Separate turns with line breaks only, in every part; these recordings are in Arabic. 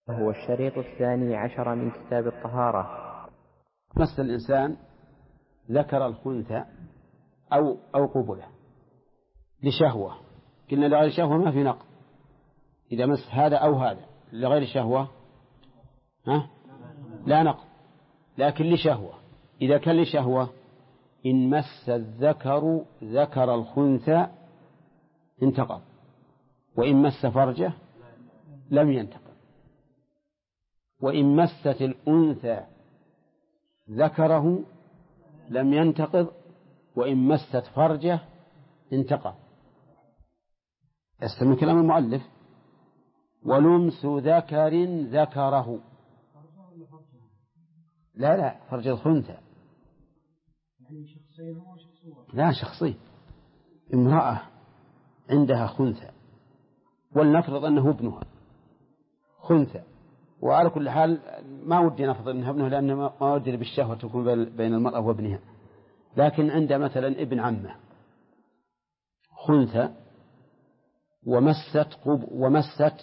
وهو الشريط 12 من كتاب الطهارة.
مس الإنسان ذكر الخنثى أو قبله لشهوة، قلنا لغير شهوة ما في نقض. إذا مس هذا أو هذا لغير شهوة لا نقض، لكن لشهوة. إذا كان لشهوة إن مس الذكر ذكر الخنثى انتقض، وإن مس فرجه لم ينتقض. وإن مست الأنثى ذكره لم ينتقض، وإن مست فرجه انتقض. استمع كلام المؤلف: ولمس ذكر ذكره. لا فرج الخنثى لا شخصي. امرأة عندها خنثى ولنفرض أنه ابنها خنثى، وعلى كل حال ما ودي نفرض أنه ابنه لأن ما ودي بالشهوة تكون بين المرأة وابنها، لكن عند مثلا ابن عمه خنثى ومست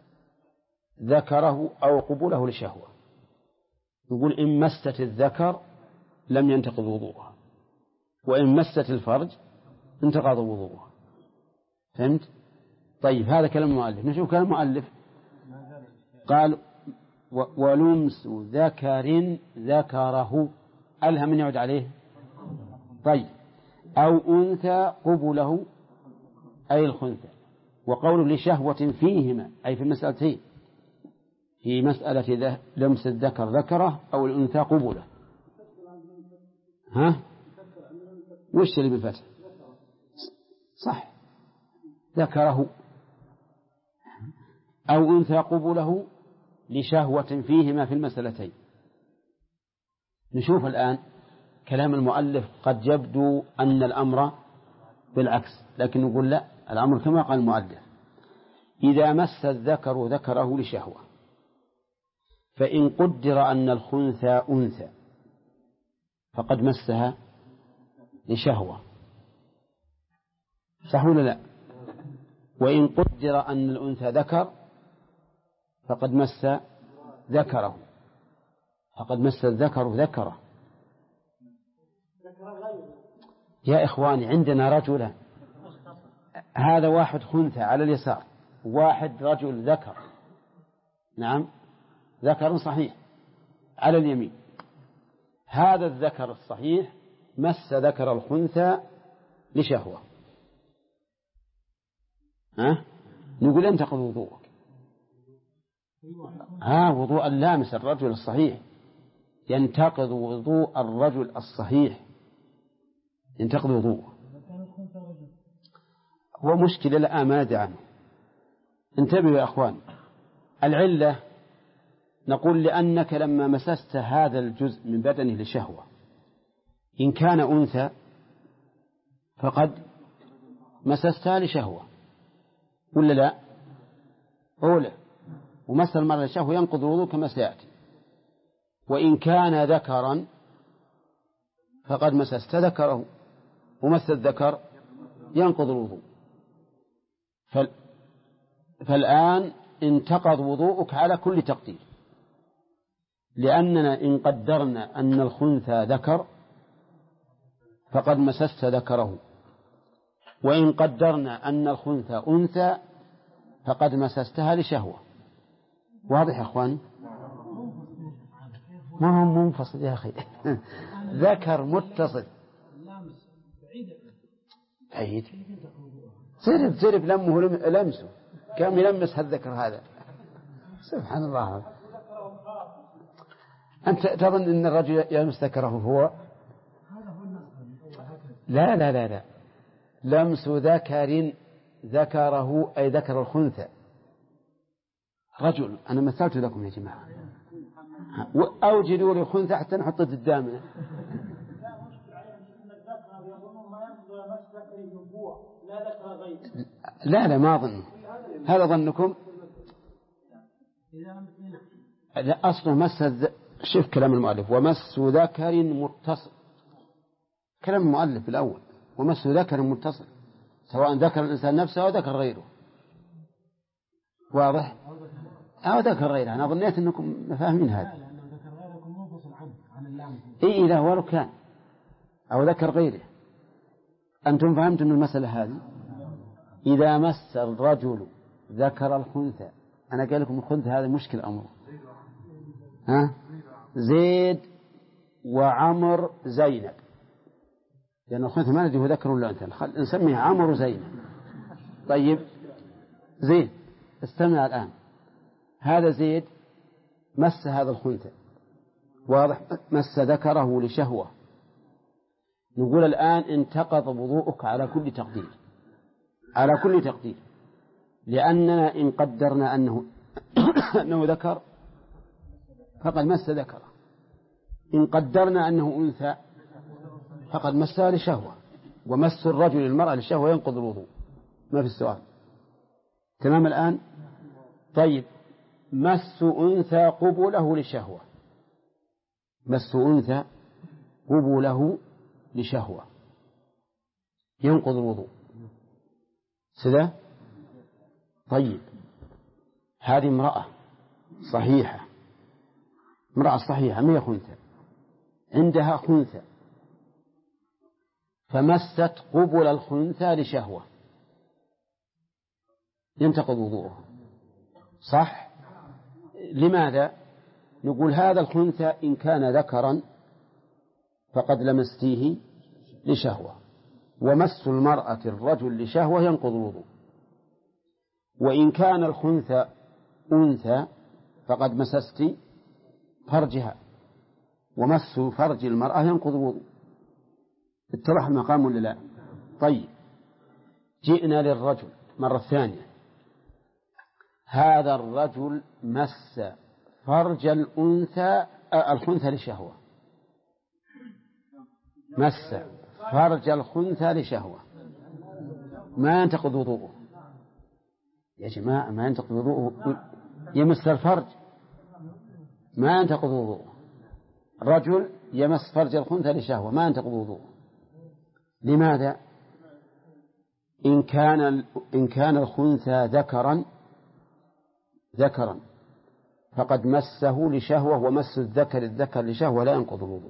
ذكره أو قبوله لشهوة، يقول إن مست الذكر لم ينتقض وضوءها، وإن مست الفرج انتقض وضوءها. فهمت؟ طيب هذا كلام المؤلف. نشوف كلام المؤلف. قال ولمس ذكر ذكره ألهم من يعود عليه. طيب أو أنثى قبله أي الخنثى، وقول لشهوة فيهما أي في المسألتين، في مسألة لمس الذكر ذكره أو الأنثى قبله. وش اللي بالفتح؟ صح، ذكره أو أنثى قبله لشهوة فيهما في المسألتين. نشوف الآن كلام المؤلف. قد يبدو أن الأمر بالعكس، لكن نقول لا، الأمر كما قال المؤلف: إذا مس الذكر ذكره لشهوة، فإن قدر أن الخنثى أنثى فقد مسها لشهوة، صح ولا لا؟ وإن قدر أن الأنثى ذكر فقد مس ذكره، فقد مس الذكر ذكره. يا إخواني عندنا رجلا، هذا واحد خنثى على اليسار، واحد رجل ذكر، نعم ذكر صحيح على اليمين. هذا الذكر الصحيح مس ذكر الخنثى لشهوة، نقول ينتقض وضوءك. وضوء اللامس الرجل الصحيح ينتقض وضوء الرجل الصحيح، ينتقض وضوءه. هو مشكلة لا ما ندري عنه. انتبهوا يا أخوان. العلة نقول لأنك لما مسست هذا الجزء من بدنه لشهوة، إن كان أنثى فقد مسستها لشهوة ولا لا؟ أولى، ومس المرأة لشهوة ينقض الوضوء كما سيأتي. وإن كان ذكرا فقد مسست ذكره، ومس الذكر ينقض الوضوء. فالآن انتقض وضوءك على كل تقدير، لأننا إن قدرنا أن الخنثى ذكر فقد مسست ذكره، وإن قدرنا أن الخنثى أنثى فقد مسستها لشهوة. واضح يا أخواني؟ ما هو منفصل يا أخي. ذكر متصل بعيد، زرب لمه لمسه كم يلمس هالذكر هذا. سبحان الله. أنت تظن أن الرجل يلمس ذكره هو؟ لا لمس ذكر ذكره أي ذكر الخنثى. رجل، أنا مثلت لكم يا جماعة، أوجدوا لي خنثى حتى نحط قدامنا. لا ما ظن هذا ظنكم. أصله مس. شوف كلام المؤلف: ومس ذكر متصل. كلام المؤلف الأول: ومس ذكر متصل، سواء ذكر الإنسان نفسه أو ذكر غيره. واضح؟ أو ذكر غيره. أنا ظنيت أنكم فاهمين هذا. إيه إذا ولو كان أو ذكر غيره. أنتم فهمتم المسألة هذه؟ إذا مس الرجل ذكر الخنثى، أنا قال لكم الخنثى هذا مشكل أمره. ها؟ زيد وعمر زينب، لأن الخنثى ما ندري هو ذكر ولا أنثى، نسميه عمر وزينب. طيب زيد، استمع الآن. هذا زيد مس هذا الخنثى، واضح، مس ذكره لشهوة. نقول الآن انتقض وضوءك على كل تقدير، على كل تقدير، لأننا إن قدرنا أنه ذكر فقد مس ذكره، إن قدرنا أنه أنثى فقد مسها لشهوة، ومس الرجل المرأة لشهوة ينقض الوضوء، ما في السؤال. تمام الآن؟ طيب مس أنثى قبله لشهوة، مس أنثى قبله لشهوة ينقض الوضوء سذا. طيب هذه امرأة صحيحة، امرأة صحيحة ما هي خنثى، عندها خنثى فمست قبل الخنثى لشهوة ينتقض وضوءها، صح؟ لماذا؟ نقول هذا الخنثى إن كان ذكرا فقد لمستيه لشهوة، ومس المرأة الرجل لشهوة ينقض الوضوء. وإن كان الخنثى أنثى فقد مسست فرجها، ومس فرج المرأة ينقض الوضوء. اتضح المقام ولا لا؟ طيب جئنا للرجل مرة ثانية. هذا الرجل مس فرج الخنثى لشهوة، مس فرج الخنثى لشهوة، ما ينتقض وضوءه يا جماعة، ما ينتقض وضوءه. يمس الفرج ما ينتقض وضوءه، رجل يمس فرج الخنثى لشهوة ما ينتقض وضوءه. لماذا؟ إن كان الخنثى ذكرا فقد مسه لشهوة، ومس الذكر لشهوة لا ينقض الوضوء.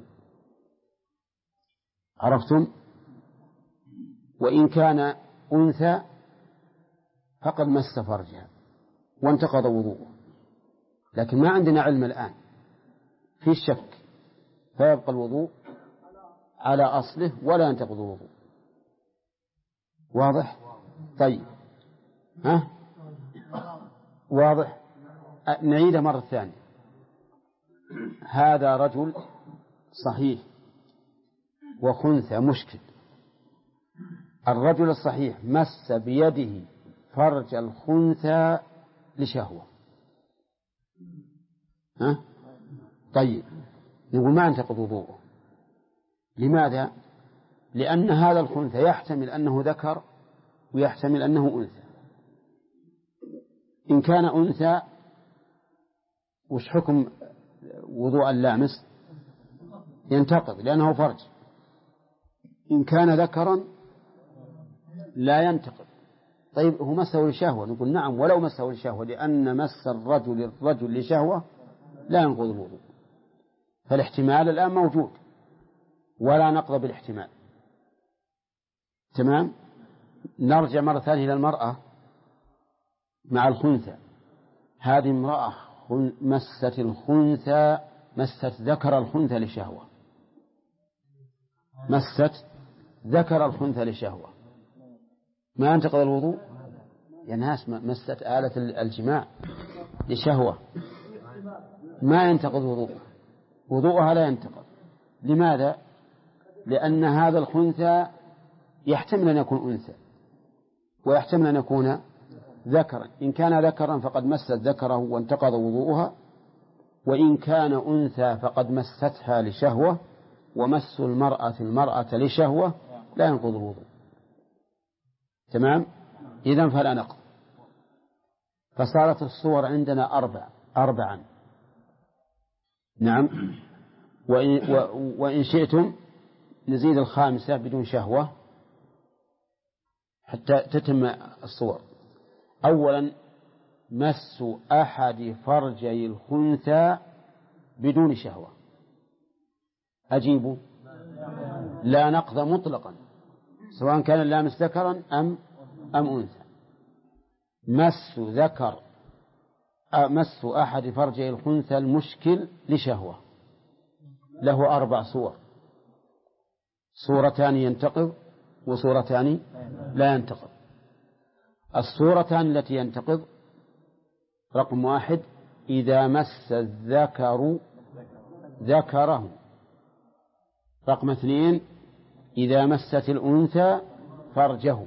عرفتم؟ وإن كان أنثى فقد مس فرجها وانتقض وضوءه، لكن ما عندنا علم الآن في الشك، فيبقى الوضوء على أصله ولا ينتقض الوضوء. واضح؟ طيب ها؟ واضح؟ نعيدها مرة ثانية. هذا رجل صحيح وخنثى مشكل. الرجل الصحيح مس بيده فرج الخنثى لشهوة، ها؟ طيب نقول ما ينتقض وضوءه. لماذا؟ لأن هذا الخنثى يحتمل أنه ذكر ويحتمل أنه أنثى. إن كان أنثى وش حكم وضوء اللامس؟ ينتقض لأنه فرج. إن كان ذكرا لا ينتقض. طيب هو مسه لشهوة، نقول نعم ولو مسه لشهوة، لأن مس الرجل لشهوة لا ينقض الوضوء. فالاحتمال الآن موجود ولا نقض بالاحتمال. تمام؟ نرجع مرة ثانية إلى المرأة مع الخنثى. هذه امرأة مست ذكر الخنثى لشهوة، مست ذكر الخنثى لشهوة ما ينتقض الوضوء؟ يا ناس مست آلة الجماع لشهوة ما ينتقض وضوءها لا ينتقض. لماذا؟ لأن هذا الخنثى يحتمل أن يكون أنثى ويحتمل أن يكون ذكرا. إن كان ذكرا فقد مست ذكره وانتقض وضوءها، وإن كان أنثى فقد مستها لشهوة، ومس المرأة لشهوة لا ينقض الوضوء. تمام؟ إذن فلا نقض. فصارت الصور عندنا أربعا. نعم. وإن شئتم نزيد الخامسة بدون شهوة حتى تتم الصور. أولا مس أحد فرجي الخنثى بدون شهوة. أجيبوا لا نقض مطلقا سواء كان اللامس ذكرا أم أنثى. مس أحد فرجي الخنثى المشكل لشهوة له 4 صور: صورتان ينتقض وصورتان لا ينتقض. الصورتان التي ينتقض: رقم 1 إذا مس الذكر ذكره. رقم 2 إذا مست الأنثى فرجه.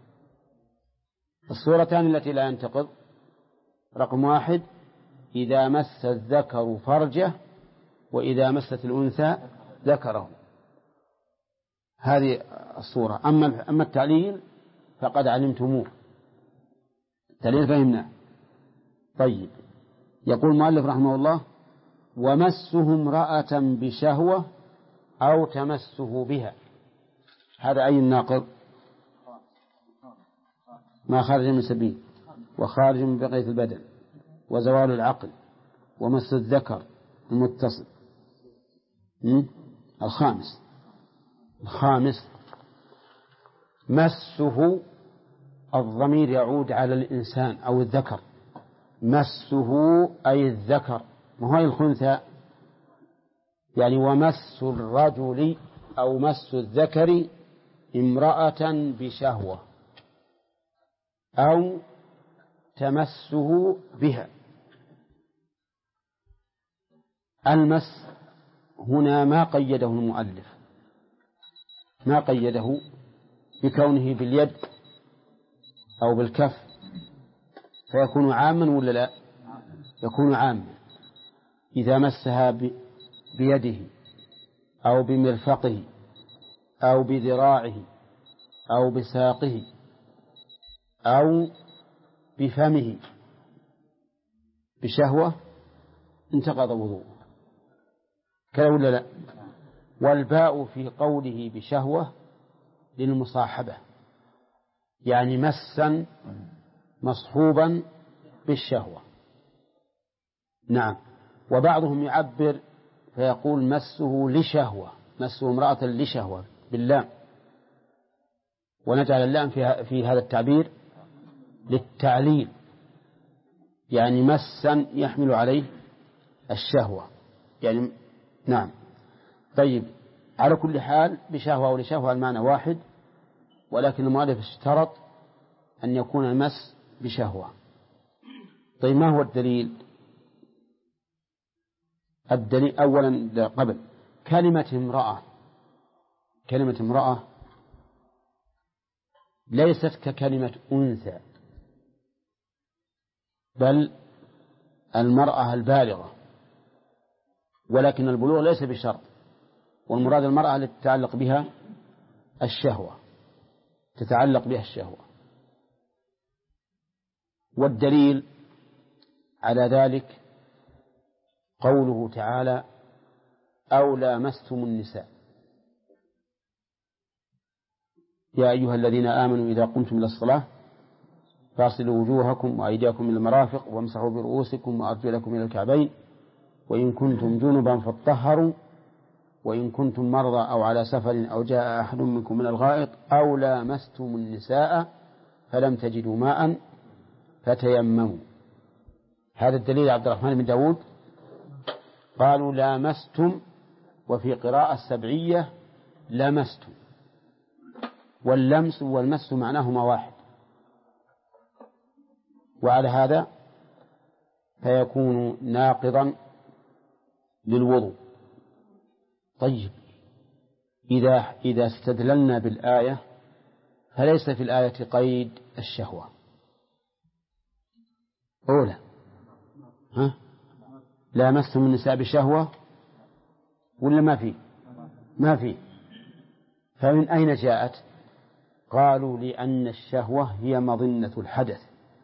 الصورتان التي لا ينتقض: رقم 1 إذا مس الذكر فرجه، وإذا مست الأنثى ذكره. هذه الصورة. أما التعليل فقد علمتموه، التعليل فهمناه. طيب، يقول المؤلف رحمه الله: ومسه امرأة بشهوة أو تمسه بها. هذا أي الناقض؟ ما خرج من سبيل، وخارج من بقية البدن، وزوال العقل، ومس الذكر المتصل. الخامس مسه، الضمير يعود على الإنسان أو الذكر. مسه أي الذكر، ما هو الخنثى. يعني ومس الرجل أو مس الذكر امرأة بشهوة أو تمسه بها. المس هنا ما قيده المؤلف، ما قيده بكونه باليد أو بالكف، فيكون عاما ولا لا؟ يكون عاما. إذا مسها بيده أو بمرفقه أو بذراعه أو بساقه أو بفمه بشهوة انتقض وضوءه، كذا ولا لا؟ والباء في قوله بشهوة للمصاحبة، يعني مسا مصحوبا بالشهوة. نعم. وبعضهم يعبر فيقول مسه لشهوة، مسه امرأة لشهوة باللام، ونجعل اللام في هذا التعبير للتعليل، يعني مسا يحمل عليه الشهوة يعني. نعم. طيب، على كل حال بشهوة أو لشهوة المعنى واحد، ولكن المؤلف اشترط أن يكون المس بشهوة. طيب، ما هو الدليل؟ الدليل أولا قبل كلمة امرأة ليست ككلمة أنثى، بل المرأة البالغة، ولكن البلوغ ليس بشرط، والمراد المرأة التي تتعلق بها الشهوة. والدليل على ذلك قوله تعالى: أو لامستم النساء. يا أيها الذين آمنوا إذا قمتم إلى الصلاة فاغسلوا وجوهكم وأيديكم إلى المرافق وامسحوا برؤوسكم وأرجلكم إلى الكعبين وإن كنتم جنبا فاطهروا وإن كنتم مرضى أو على سفر أو جاء أحد منكم من الغائط أو لامستم النساء فلم تجدوا ماء فتيمموا. هذا الدليل عبد الرحمن بن داود قالوا لامستم، وفي قراءة السبعية لمستم، واللمس والمس معناهما واحد، وعلى هذا فيكون ناقضا للوضوء. طيب، إذا استدللنا بالآية فليس في الآية قيد الشهوة أولى. لامستم النساء بشهوة ولا ما في؟ فمن أين جاءت؟ قالوا لأن الشهوة هي مظنة الحدث،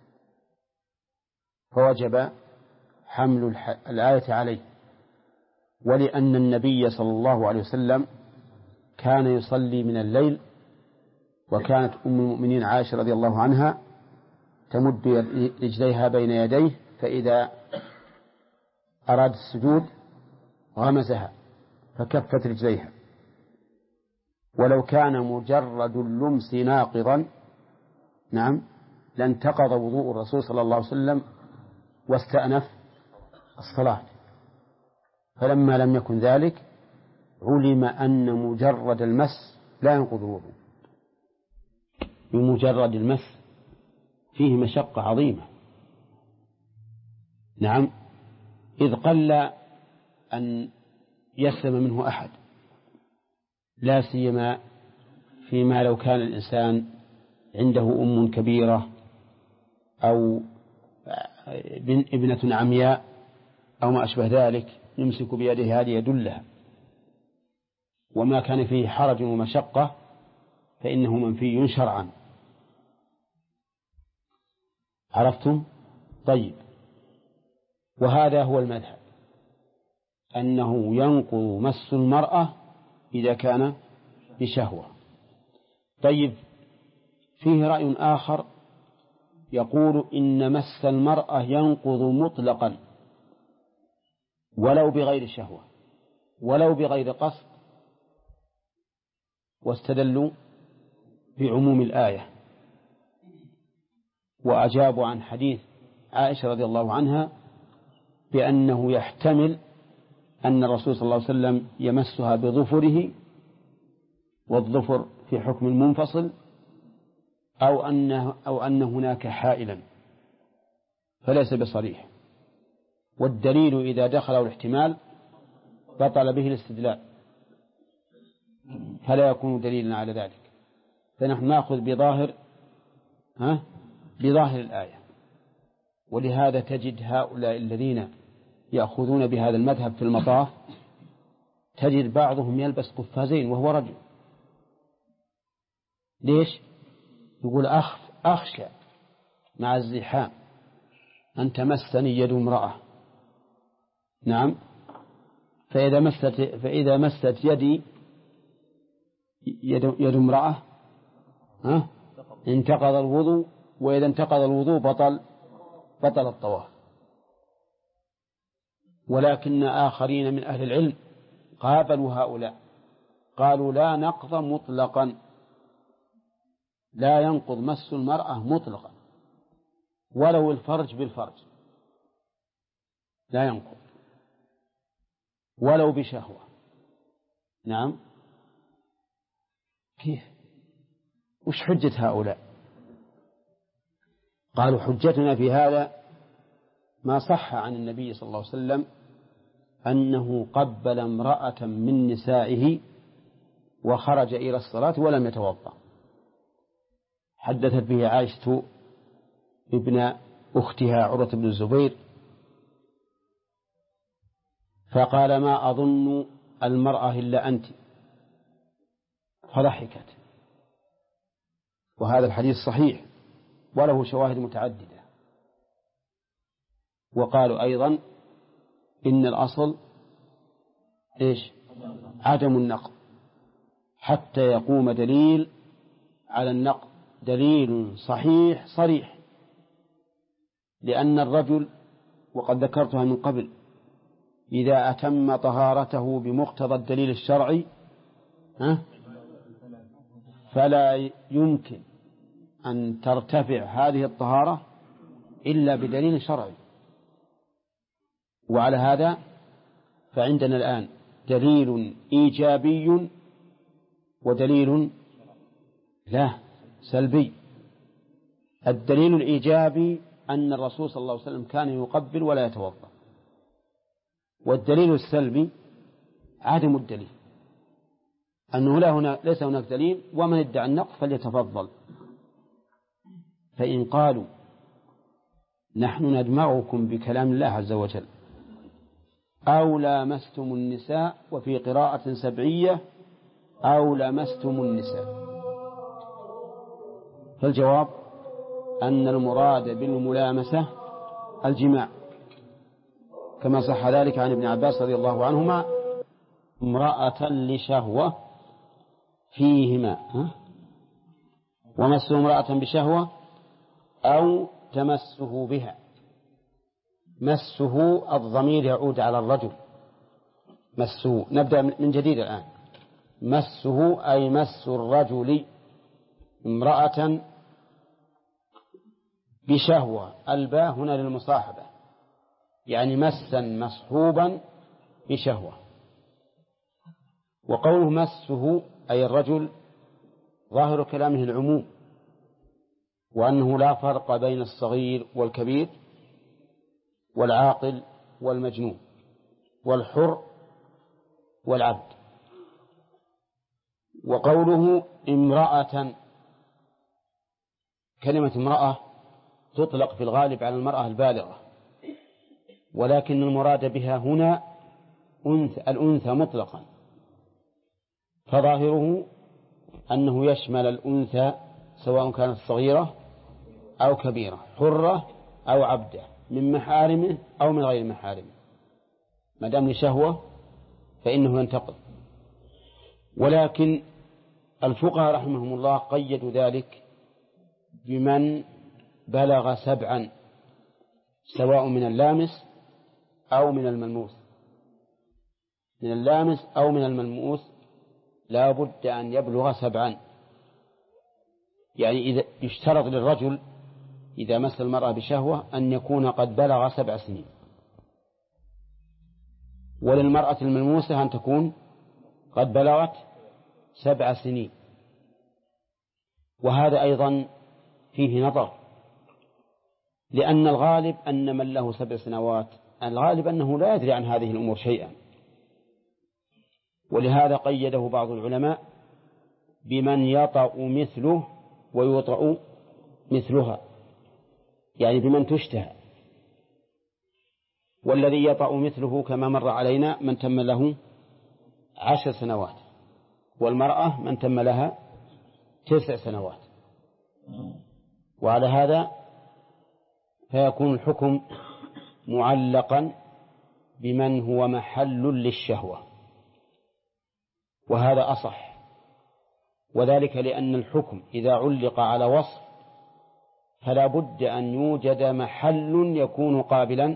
فوجب حمل الآية عليه، ولأن النبي صلى الله عليه وسلم كان يصلي من الليل، وكانت أم المؤمنين عائشة رضي الله عنها تمد رجليها بين يديه، فإذا أراد السجود غمزها فكفت رجليها. ولو كان مجرد اللمس ناقضا نعم لانتقض وضوء الرسول صلى الله عليه وسلم واستأنف الصلاة. فلما لم يكن ذلك علم أن مجرد المس لا ينقض الوضوء. بمجرد المس فيه مشقة عظيمة. نعم، إذ قل أن يسلم منه أحد، لا سيما فيما لو كان الإنسان عنده أم كبيرة أو ابنة عمياء أو ما أشبه ذلك، يمسك بيده هذه يدلها، وما كان فيه حرج ومشقة فإنه منفي شرعا. عرفتم؟ طيب، وهذا هو المذهب، أنه ينقض مس المرأة إذا كان بشهوة. طيب، فيه رأي آخر يقول إن مس المرأة ينقض مطلقا ولو بغير شهوة ولو بغير قصد، واستدلوا بعموم الآية، وأجابوا عن حديث عائشة رضي الله عنها بأنه يحتمل أن الرسول صلى الله عليه وسلم يمسها بظفره، والظفر في حكم المنفصل، أو أن هناك حائلا، فليس بصريح. والدليل إذا دخله الاحتمال بطل به الاستدلال، فلا يكون دليلا على ذلك. فنحن نأخذ بظاهر الآية. ولهذا تجد هؤلاء الذين يأخذون بهذا المذهب في المطاف تجد بعضهم يلبس قفازين وهو رجل. ليش؟ يقول أخشى مع الزحام أن تمسني يد امرأة. نعم، فإذا مست يدي يد امرأة انتقض الوضوء، وإذا انتقض الوضوء بطل الطواف. ولكن آخرين من أهل العلم قابلوا هؤلاء، قالوا لا نقض مطلقا، لا ينقض مس المرأة مطلقا ولو الفرج بالفرج، لا ينقض ولو بشهوة. نعم، كيف؟ وش حجة هؤلاء؟ قالوا حجتنا في هذا ما صح عن النبي صلى الله عليه وسلم أنه قبل امرأة من نسائه وخرج إلى الصلاة ولم يتوضأ. حدثت به عائشة ابن أختها عروة بن الزبير، فقال ما أظن المرأة إلا أنت، فضحكت. وهذا الحديث صحيح وله شواهد متعددة. وقالوا أيضا إن الأصل عدم النقض حتى يقوم دليل على النقض، دليل صحيح صريح. لأن الرجل، وقد ذكرتها من قبل، إذا أتم طهارته بمقتضى الدليل الشرعي فلا يمكن أن ترتفع هذه الطهارة إلا بدليل شرعي. وعلى هذا فعندنا الآن دليل إيجابي ودليل سلبي. الدليل الإيجابي أن الرسول صلى الله عليه وسلم كان يقبل ولا يتوضأ، والدليل السلبي عدم الدليل، أنه ليس هناك دليل، ومن ادعى النقض فليتفضل. فإن قالوا نحن ندمعكم بكلام الله عز وجل أو لامستم النساء، وفي قراءة سبعية أو لمستم النساء، فالجواب أن المراد بالملامسة الجماع، كما صح ذلك عن ابن عباس رضي الله عنهما: امرأة لشهوة فيهما، ومس امرأة بشهوة أو تمسه بها. مسه الضمير يعود على الرجل، مسه. نبدأ من جديد الآن. مسه أي مس الرجل امرأة بشهوة، الباء هنا للمصاحبة، يعني مسا مصحوبا بشهوة. وقوله مسه أي الرجل ظاهر كلامه العموم، وأنه لا فرق بين الصغير والكبير والعاقل والمجنون والحر والعبد. وقوله امرأة، كلمة امرأة تطلق في الغالب على المرأة البالغة، ولكن المراد بها هنا الأنثى مطلقا، فظاهره أنه يشمل الأنثى سواء كانت صغيرة أو كبيرة، حرة أو عبدة، من محارمه أو من غير محارمه، ما دام لشهوة فإنه ينتقض. ولكن الفقهاء رحمهم الله قيدوا ذلك بمن بلغ 7، سواء من اللامس أو من الملموس. من اللامس أو من الملموس لا بد أن يبلغ 7، يعني إذا يشترط للرجل إذا مس المرأة بشهوة أن يكون قد بلغ 7 سنين، وللمرأة الملموسة أن تكون قد بلغت 7 سنين. وهذا أيضا فيه نظر، لأن الغالب أن من له 7 سنوات الغالب أنه لا يدري عن هذه الأمور شيئا، ولهذا قيده بعض العلماء بمن يطأ مثله ويطأ مثلها، يعني بمن تشتهى. والذي يطأ مثله كما مر علينا من تم له 10 سنوات، والمرأة من تم لها 9 سنوات. وعلى هذا فيكون الحكم معلقا بمن هو محل للشهوة، وهذا أصح، وذلك لأن الحكم إذا علق على وصف فلا بد أن يوجد محل يكون قابلا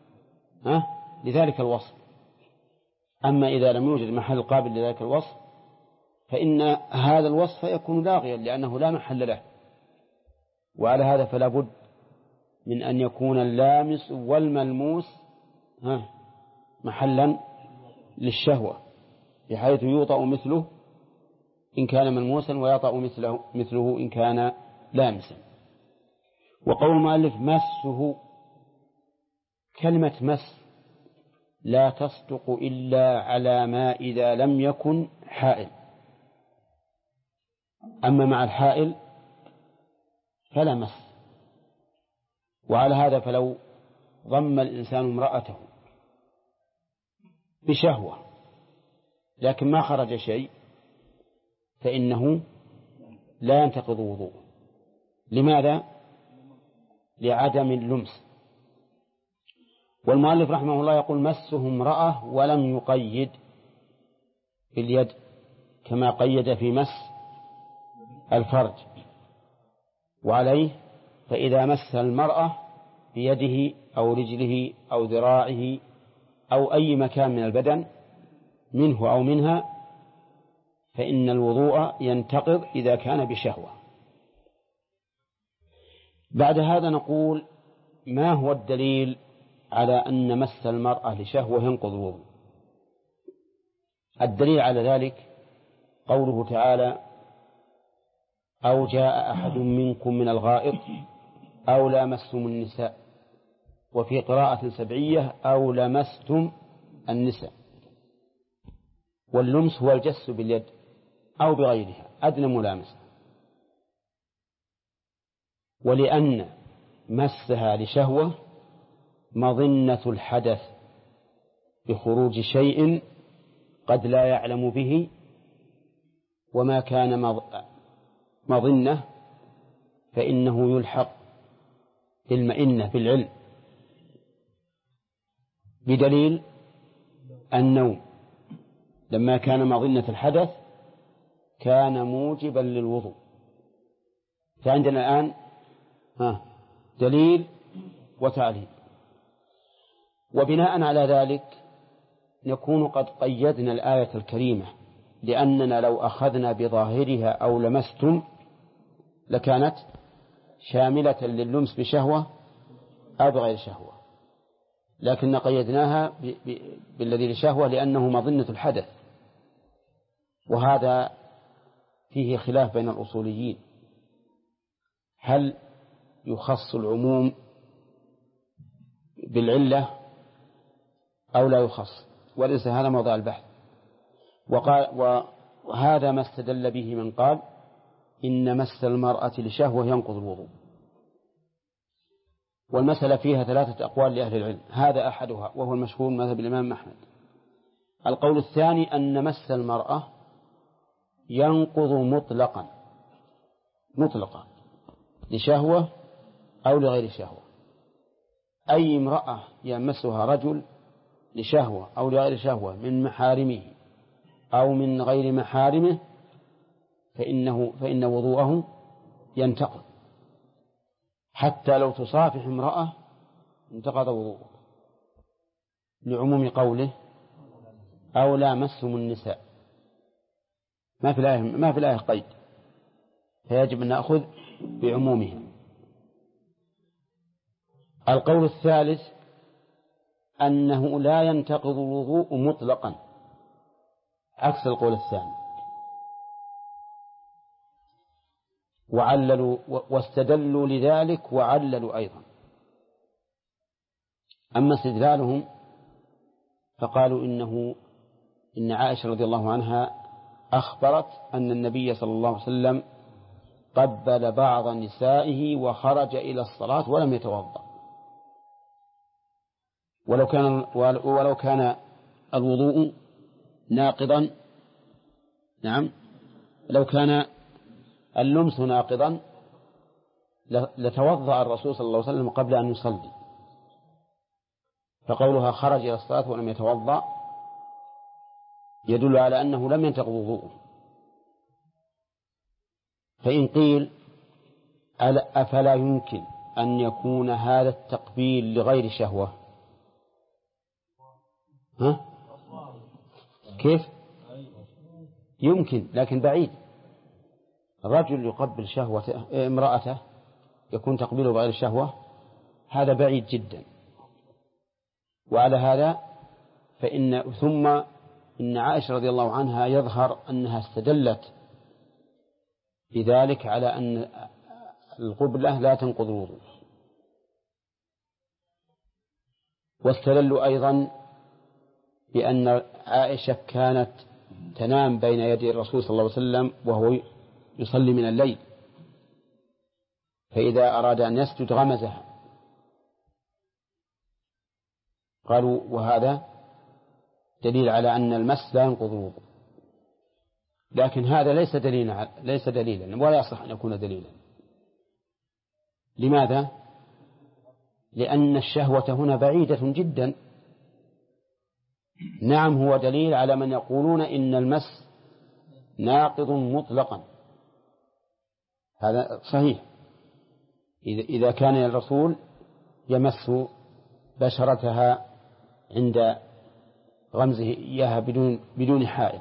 لذلك الوصف. أما إذا لم يوجد محل قابل لذلك الوصف فإن هذا الوصف يكون لاغيا لأنه لا محل له. وعلى هذا فلا بد من أن يكون اللامس والملموس محلا للشهوة، بحيث يوطأ مثله إن كان ملموسا ويطأ مثله إن كان لامسا. وقول المؤلف مسه، كلمة مس لا تصدق إلا على ما إذا لم يكن حائل، أما مع الحائل فلا مس. وعلى هذا فلو ضم الإنسان امرأته بشهوة لكن ما خرج شيء فإنه لا ينتقض وضوءه. لماذا؟ لعدم اللمس. والمؤلف رحمه الله يقول مسه امرأة ولم يقيد باليد كما قيد في مس الفرج. وعليه فإذا مس المرأة بيده أو رجله أو ذراعه أو أي مكان من البدن منه أو منها فإن الوضوء ينتقض إذا كان بشهوة. بعد هذا نقول ما هو الدليل على أن مس المرأة لشهوة ينقض الوضوء؟ الدليل على ذلك قوله تعالى أو جاء أحد منكم من الغائط أو لامستم النساء، وفي قراءة سبعية أو لمستم النساء. واللمس هو الجس باليد أو بغيرها أدنى ملامسة. ولأن مسها لشهوة مظنة الحدث بخروج شيء قد لا يعلم به، وما كان مظنة فإنه يلحق بالمئنة بالعلم، بدليل النوم لما كان مظنة الحدث كان موجبا للوضوء. فعندنا الآن دليل وتعليل. وبناء على ذلك نكون قد قيدنا الآية الكريمة، لأننا لو أخذنا بظاهرها أو لمستم لكانت شاملة لللمس بشهوة أو بغير شهوة، لكن قيدناها بالذي لشهوة لأنه مظنة الحدث، وهذا فيه خلاف بين الأصوليين، هل يخص العموم بالعلة أو لا يخص؟ وليس هذا موضع البحث. وهذا ما استدل به من قال إن مس المرأة لشهوة ينقض الوضوء. والمسألة فيها 3 أقوال لأهل العلم، هذا أحدها وهو المشهور مذهب الإمام أحمد. القول الثاني أن مس المرأة ينقض مطلقا لشهوة أو لغير شهوة، أي امرأة يمسها رجل لشهوة أو لغير شهوة من محارمه أو من غير محارمه فإن وضوءه ينتقض، حتى لو تصافح امرأة انتقض وضوءه، لعموم قوله أو لامستم النساء، ما في الآية قيد، فيجب أن نأخذ بعمومها. القول الثالث أنه لا ينتقض الوضوء مطلقا، عكس القول الثاني، وعللوا واستدلوا لذلك وعللوا أيضا. أما استدلالهم فقالوا إن عائشة رضي الله عنها أخبرت أن النبي صلى الله عليه وسلم قبل بعض نسائه وخرج إلى الصلاة ولم يتوضأ، ولو كان الوضوء ناقضا، نعم، لو كان اللمس ناقضا لتوضأ الرسول صلى الله عليه وسلم قبل أن يصلي، فقولها خرج إلى الصلاة ولم يتوضأ يدل على أنه لم ينتقض وضوءه. فإن قيل أفلا يمكن أن يكون هذا التقبيل لغير شهوة؟ كيف؟ يمكن، لكن بعيد. الرجل يقبل امرأته يكون تقبيله بغير شهوة، هذا بعيد جدا. وعلى هذا ثم إن عائشة رضي الله عنها يظهر أنها استدلت بذلك على أن القبلة لا تنقض الوضوء. واستدلوا أيضا بأن عائشة كانت تنام بين يدي الرسول صلى الله عليه وسلم وهو يصلي من الليل، فإذا أراد أن يسجد غمزها. قالوا وهذا دليل على أن المس لا ينقض الوضوء، لكن هذا ليس دليلا ولا يصح أن يكون دليلا. لماذا؟ لأن الشهوة هنا بعيدة جدا. نعم، هو دليل على من يقولون إن المس ناقض مطلقا، هذا صحيح إذا كان الرسول يمس بشرتها عند غمزه إياها بدون حائل.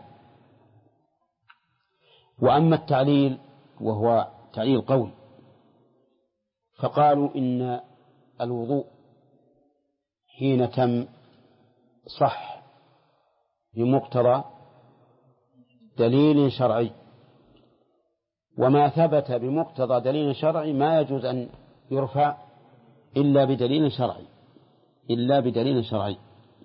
وأما التعليل وهو تعليل قول، فقالوا إن الوضوء حين تم صح بمقتضى دليل شرعي، وما ثبت بمقتضى دليل شرعي ما يجوز أن يرفع إلا بدليل شرعي.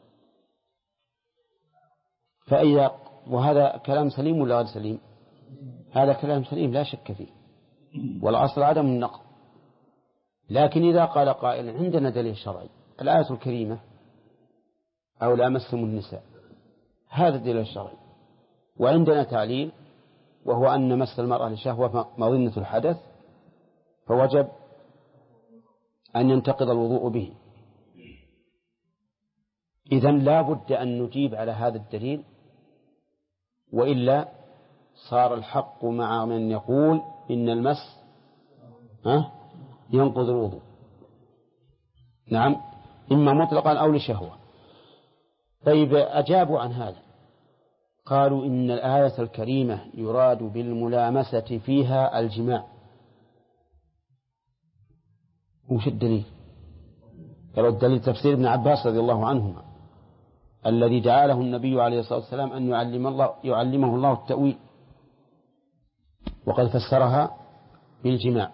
وهذا كلام سليم ولا غير سليم؟ هذا كلام سليم لا شك فيه، والأصل عدم النقض. لكن إذا قال قائل عندنا دليل شرعي، الآية الكريمة أو لامستم النساء، هذا الدليل الشرعي، وعندنا تعليل وهو أن مس المرأة لشهوة مظنة الحدث، فوجب أن ينتقض الوضوء به. إذن لا بد أن نجيب على هذا الدليل، وإلا صار الحق مع من يقول إن المس ينقض الوضوء. نعم، إما مطلقا أو لشهوة. طيب أجابوا عن هذا، قالوا إن الآية الكريمة يراد بالملامسة فيها الجماع. وش الدليل؟ قالوا الدليل تفسير ابن عباس رضي الله عنهما الذي دعا له النبي عليه الصلاة والسلام أن يعلمه الله التأويل، وقد فسرها بالجماع،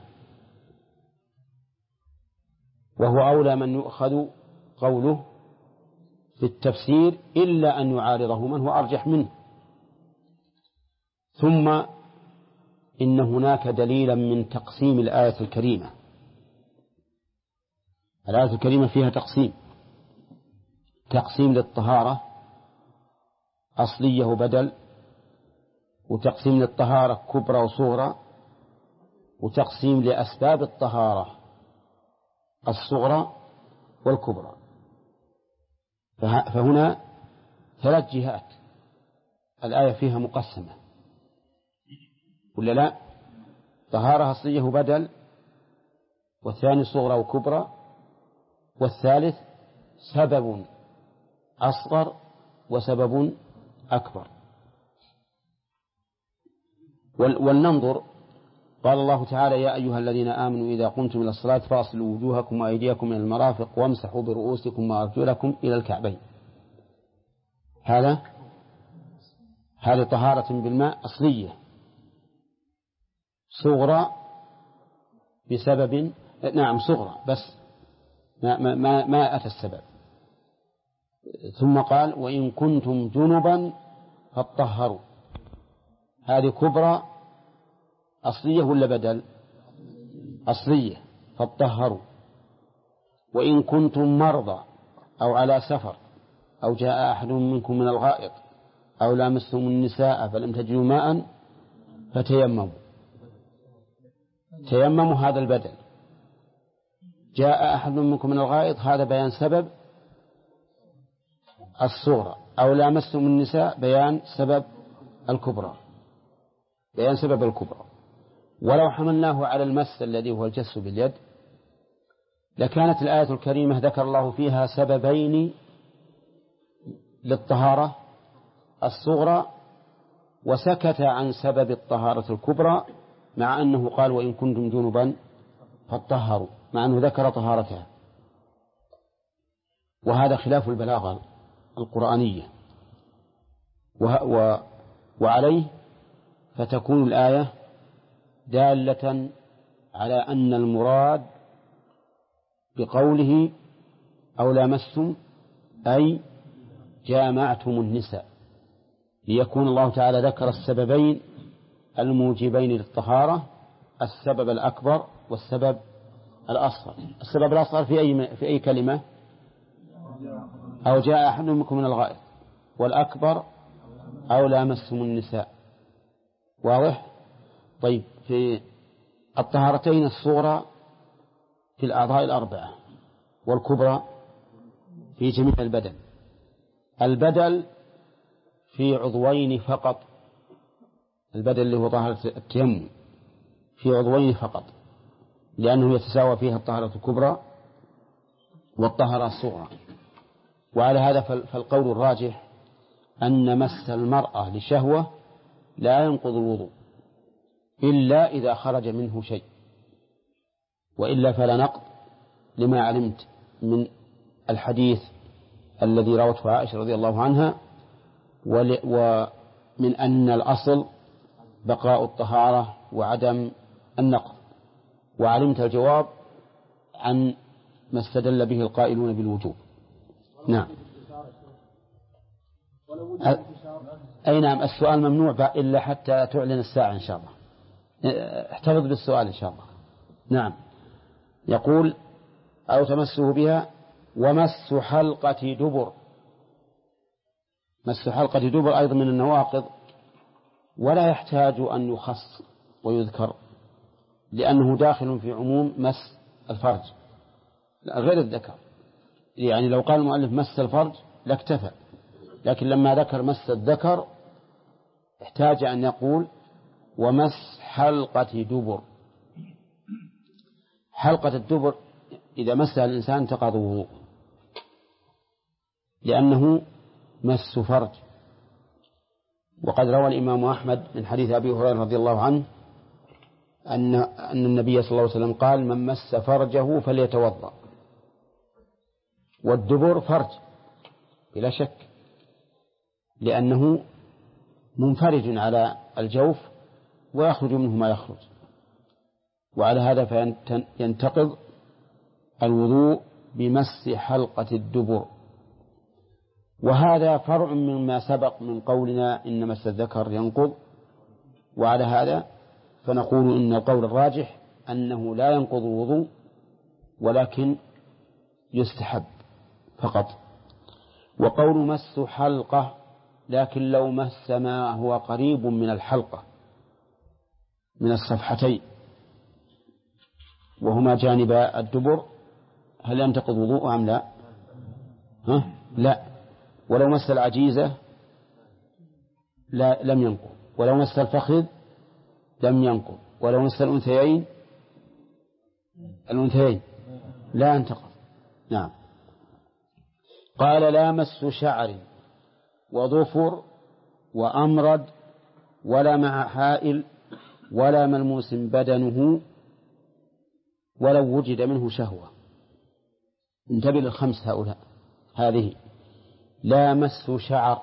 وهو أولى من يؤخذ قوله في التفسير إلا أن يعارضه من هو أرجح منه. ثم إن هناك دليلا من تقسيم الآية الكريمة. الآية الكريمة فيها تقسيم للطهارة أصلية وبدل، وتقسيم للطهارة كبرى وصغرى، وتقسيم لأسباب الطهارة الصغرى والكبرى. فهنا 3 جهات الآية فيها مقسمة، ولا لا؟ طهارة أصلية وبدل، والثاني صغرى وكبرى، والثالث سبب أصغر وسبب أكبر. ولننظر، قال الله تعالى: يا أيها الذين آمنوا إذا قمتم إلى الصلاة فاغسلوا وجوهكم وأيديكم إلى المرافق وامسحوا برؤوسكم وأرجلكم إلى الكعبين. هذه طهارة بالماء أصلية صغرى بسبب، نعم صغرى بس ما أتى السبب. ثم قال: وإن كنتم جنبا فاطهروا. هذه كبرى أصلية ولا بدل؟ أصلية، فاطهروا. وإن كنتم مرضى أو على سفر أو جاء أحد منكم من الغائط أو لامستم النساء فلم تجدوا ماء فتيمموا، هذا البدل. جاء أحد منكم من الغائط، هذا بيان سبب الصغرى. أو لامستم النساء، بيان سبب الكبرى. ولو حملناه على المس الذي هو الجس باليد لكانت الآية الكريمة ذكر الله فيها سببين للطهارة الصغرى وسكت عن سبب الطهارة الكبرى، مع أنه قال: وإن كنتم جنبا فاطهروا، مع أنه ذكر طهارتها. وهذا خلاف البلاغة القرآنية، وعليه فتكون الآية دالة على أن المراد بقوله أو لامستم أي جامعتم النساء، ليكون الله تعالى ذكر السببين الموجبين للطهارة، السبب الأكبر والسبب الأصغر. السبب الأصغر في أي كلمة؟ أو جاء أحد منكم من الغائط، والأكبر أو لامستم النساء. واضح؟ طيب، في الطهارتين الصغرى في الأعضاء الأربعة، والكبرى في جميع البدن. البدل في عضوين فقط، البدل اللي هو طهارة التيمم في عضوين فقط، لأنه يتساوى فيها الطهارة الكبرى والطهارة الصغرى. وعلى هذا فالقول الراجح أن مس المرأة لشهوة لا ينقض الوضوء إلا إذا خرج منه شيء، وإلا فلا نقض، لما علمت من الحديث الذي روته عائشة رضي الله عنها، ومن أن الأصل بقاء الطهارة وعدم النقض. وعلمت الجواب عن ما استدل به القائلون بالوجوب. نعم. أي نعم، السؤال ممنوع إلا حتى تعلن الساعة إن شاء الله. احتفظ بالسؤال إن شاء الله. نعم. يقول: أو تمسه بها. ومس حلقة دبر. مس حلقة دبر أيضا من النواقض، ولا يحتاج أن يخص ويذكر، لأنه داخل في عموم مس الفرج غير الذكر. يعني لو قال المؤلف مس الفرج لاكتفى، لكن لما ذكر مس الذكر احتاج أن يقول: ومس حلقة دبر. حلقة الدبر إذا مسها الإنسان انتقض وضوء، لأنه مس فرج. وقد روى الإمام أحمد من حديث أبي هريرة رضي الله عنه أن النبي صلى الله عليه وسلم قال: من مس فرجه فليتوضأ. والدبر فرج بلا شك، لأنه منفرج على الجوف ويخرج منه ما يخرج، وعلى هذا فينتقض الوضوء بمس حلقة الدبر. وهذا فرع مما سبق من قولنا إن مس الذكر ينقض. وعلى هذا فنقول إن القول الراجح أنه لا ينقض الوضوء، ولكن يستحب فقط. وقول مس حلقة، لكن لو مس ما هو قريب من الحلقة من الصفحتين وهما جانب الدبر، هل ينتقض وضوء أم لا؟ لا. ولو مس العجيزة لا لم ينقض، ولو مس الفخذ لم ينقض، ولو مس الأنثيين لا ينتقض. نعم. قال: لا مس شعر وظفر وأمرد ولا مع حائل ولا ملموس بدنه ولو وجد منه شهوة. انتبه للخمس هذه. لا مس شعر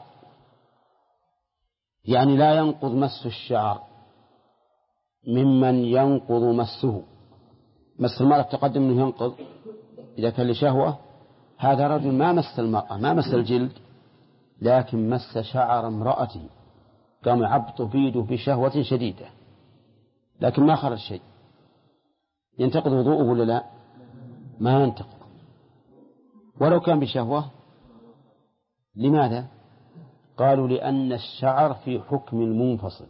يعني لا ينقض مس الشعر ممن ينقض مسه. مس المرأة تقدم أنه ينقض إذا كان لشهوة. هذا رجل ما مس المرأة، ما مس الجلد، لكن مس شعر امرأته، قام يعبط في يده بشهوة شديدة لكن ما خرج شيء، ينتقض وضوءه ولا لا؟ ما ينتقض ولو كان بشهوة. لماذا؟ قالوا: لأن الشعر في حكم المنفصل،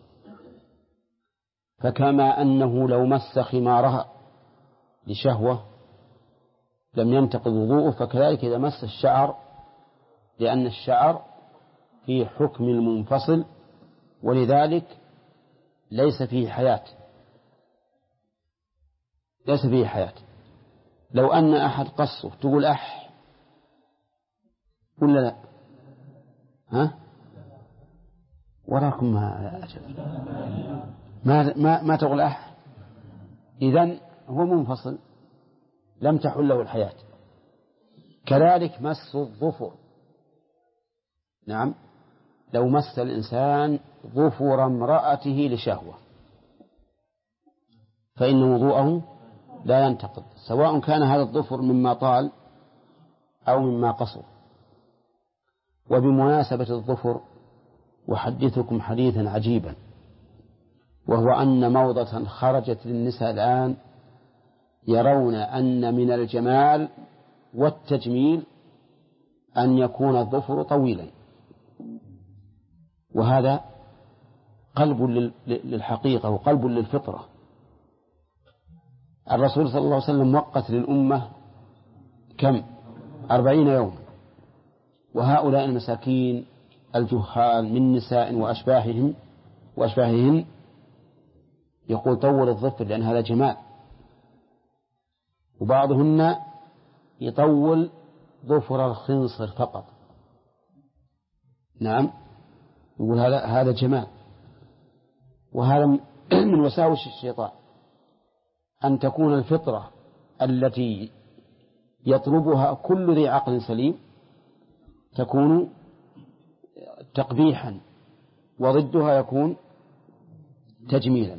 فكما أنه لو مس خمارها لشهوة لم ينتقض وضوءه، فكذلك إذا مس الشعر، لأن الشعر في حكم المنفصل ولذلك ليس فيه حياة. لو أن أحد قصه تقول أح ولا لا؟ وراكم ما تقول أح، إذن هو منفصل لم تحل له الحياة. كذلك مس الظفر. نعم، لو مس الإنسان ظفر امرأته لشهوة فإن وضوءه لا ينتقض، سواء كان هذا الظفر مما طال أو مما قصر. وبمناسبة الظفر أحدثكم حديثا عجيبا، وهو أن موضة خرجت للنساء الآن يرون أن من الجمال والتجميل أن يكون الظفر طويلا، وهذا قلب للحقيقة وقلب للفطرة. الرسول صلى الله عليه وسلم وقت للأمة كم؟ 40 يوم، وهؤلاء المساكين الجهال من نساء وأشباههن يقول طول الظفر لأن هذا جمال، وبعضهن يطول ظفر الخنصر فقط. نعم، يقول هذا جمال. وهذا من وساوس الشيطان، أن تكون الفطرة التي يطلبها كل ذي عقل سليم تكون تقبيحا، وضدها يكون تجميلا.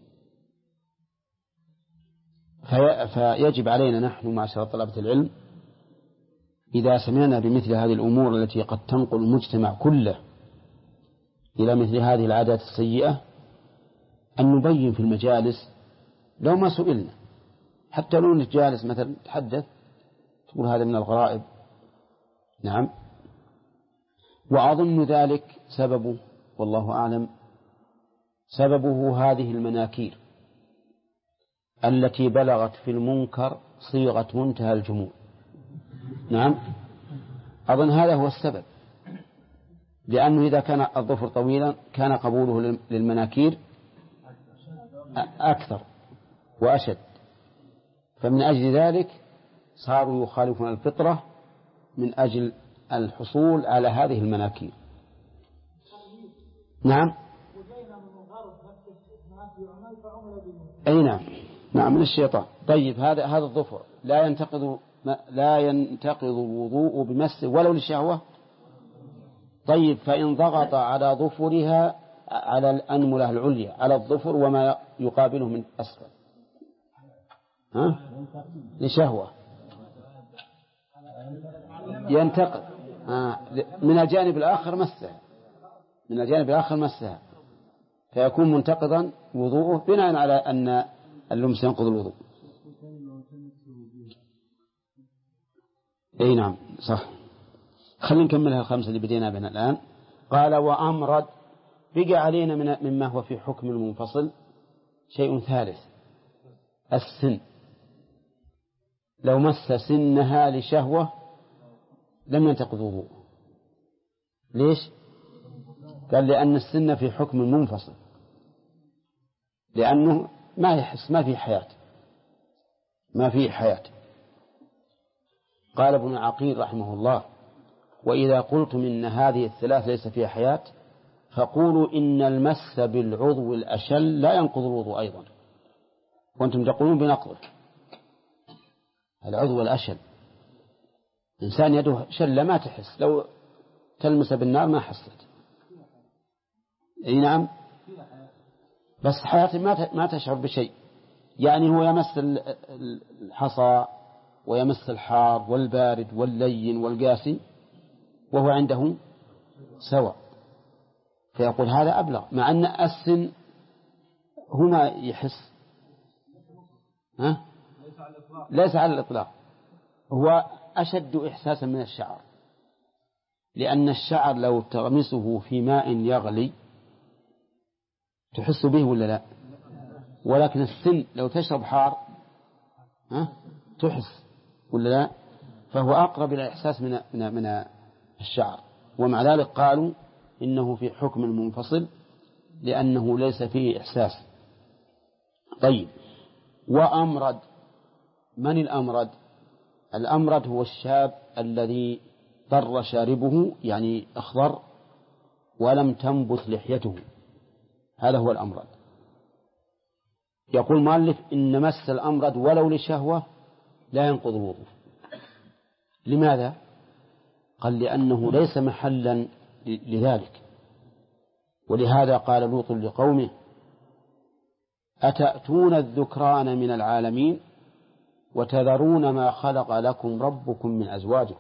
فيجب علينا نحن معشر طلبة العلم إذا سمعنا بمثل هذه الأمور التي قد تنقل المجتمع كله إلى مثل هذه العادات السيئة أن نبين في المجالس لو ما سئلنا، حتى لو أنك جالس مثلا تحدث تقول هذا من الغرائب. نعم. وأظن ذلك سببه والله أعلم سببه هذه المناكير التي بلغت في المنكر صيغة منتهى الجموع. نعم، أظن هذا هو السبب، لأنه إذا كان الظفر طويلا كان قبوله للمناكير أكثر وأشد، فمن أجل ذلك صاروا يخالفون الفطرة من أجل الحصول على هذه المناكير. نعم. أي نعم. نعم من الشيطان. طيب هذا الظفر لا ينتقض الوضوء بمسه ولو لشهوة. طيب فإن ضغط على ظفرها على الأنملة العليا على الظفر وما يقابله من أسفل لشهوة ينتقض من الجانب الآخر مسها فيكون منتقضا وضوءه بناء على أن اللمس ينقض الوضوء. أي نعم صح. خلينا نكملها الخمسة اللي بدينا بنا الآن. قال وأمرد بقى علينا مما هو في حكم المنفصل شيء ثالث السن. لو مس سنها لشهوة لم ينتقض وضوء. ليش؟ قال لأن السن في حكم منفصل لأنه ما يحس ما في حياة. قال ابن عقيل رحمه الله وإذا قلتم إن هذه الثلاث ليس فيها حياة فقولوا إن المس بالعضو الأشل لا ينقض الوضوء أيضا وأنتم تقولون بنقضه. العضو الأشل إنسان يده شلة ما تحس لو تلمس بالنار ما حست. أي نعم بس حياته ما تشعر بشيء. يعني هو يمس الحصى ويمس الحار والبارد واللين والقاسي وهو عنده سواء فيقول هذا أبلغ مع أن السن هنا يحس ليس على الإطلاق هو أشد إحساسا من الشعر لأن الشعر لو تغمسه في ماء يغلي تحس به ولا لا ولكن السن لو تشرب حار تحس ولا لا فهو أقرب إلى الإحساس من الشعر ومع ذلك قالوا إنه في حكم المنفصل لأنه ليس فيه إحساس. طيب وأمرد من الأمرد؟ الأمرد هو الشاب الذي ضر شاربه يعني أخضر ولم تنبت لحيته هذا هو الأمرد. يقول مؤلف إن مس الأمرد ولو لشهوة لا ينقض الوضوء. لماذا؟ قال لأنه ليس محلا لذلك ولهذا قال لوط لقومه أتأتون الذكران من العالمين وتذرون ما خلق لكم ربكم من أزواجكم.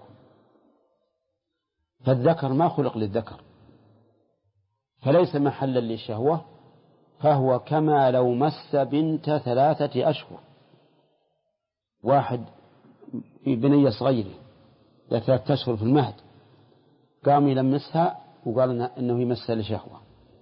فالذكر ما خلق للذكر فليس محلا للشهوة فهو كما لو مس بنت 3 أشهر. واحد في بنية صغيرة 3 أشهر في المهد قام يلمسها وقال إنه يمسها لشهوة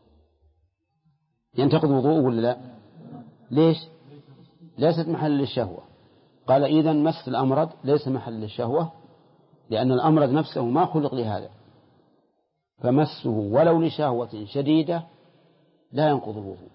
ينتقض وضوءه ولا لا؟ ليش؟ ليست محل للشهوة. قال إذن مس الأمرد ليس محل للشهوة لأن الأمرد نفسه ما خلق لهذا فمسه ولو لشهوة شديدة لا ينقض الوضوء.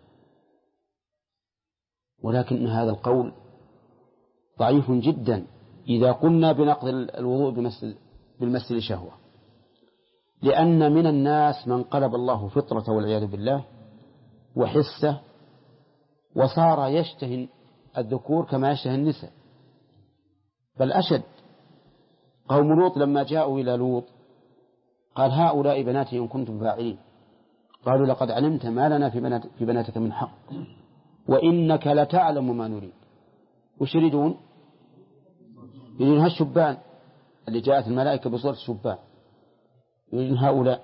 ولكن هذا القول ضعيف جدا إذا قلنا بنقض الوضوء بالمس لشهوة لأن من الناس من قلب الله فطرة والعياذ بالله وحسه وصار يشتهي الذكور كما يشتهي النساء. بل أشد قوم لوط لما جاءوا إلى لوط قال هؤلاء بناتي إن كنتم فاعلين قالوا لقد علمت ما لنا في بناتك من حق وإنك لتعلم ما نريد. وش يريدون؟ يريدون هالشبان اللي جاءت الملائكة بصورة الشبان يريدون هؤلاء.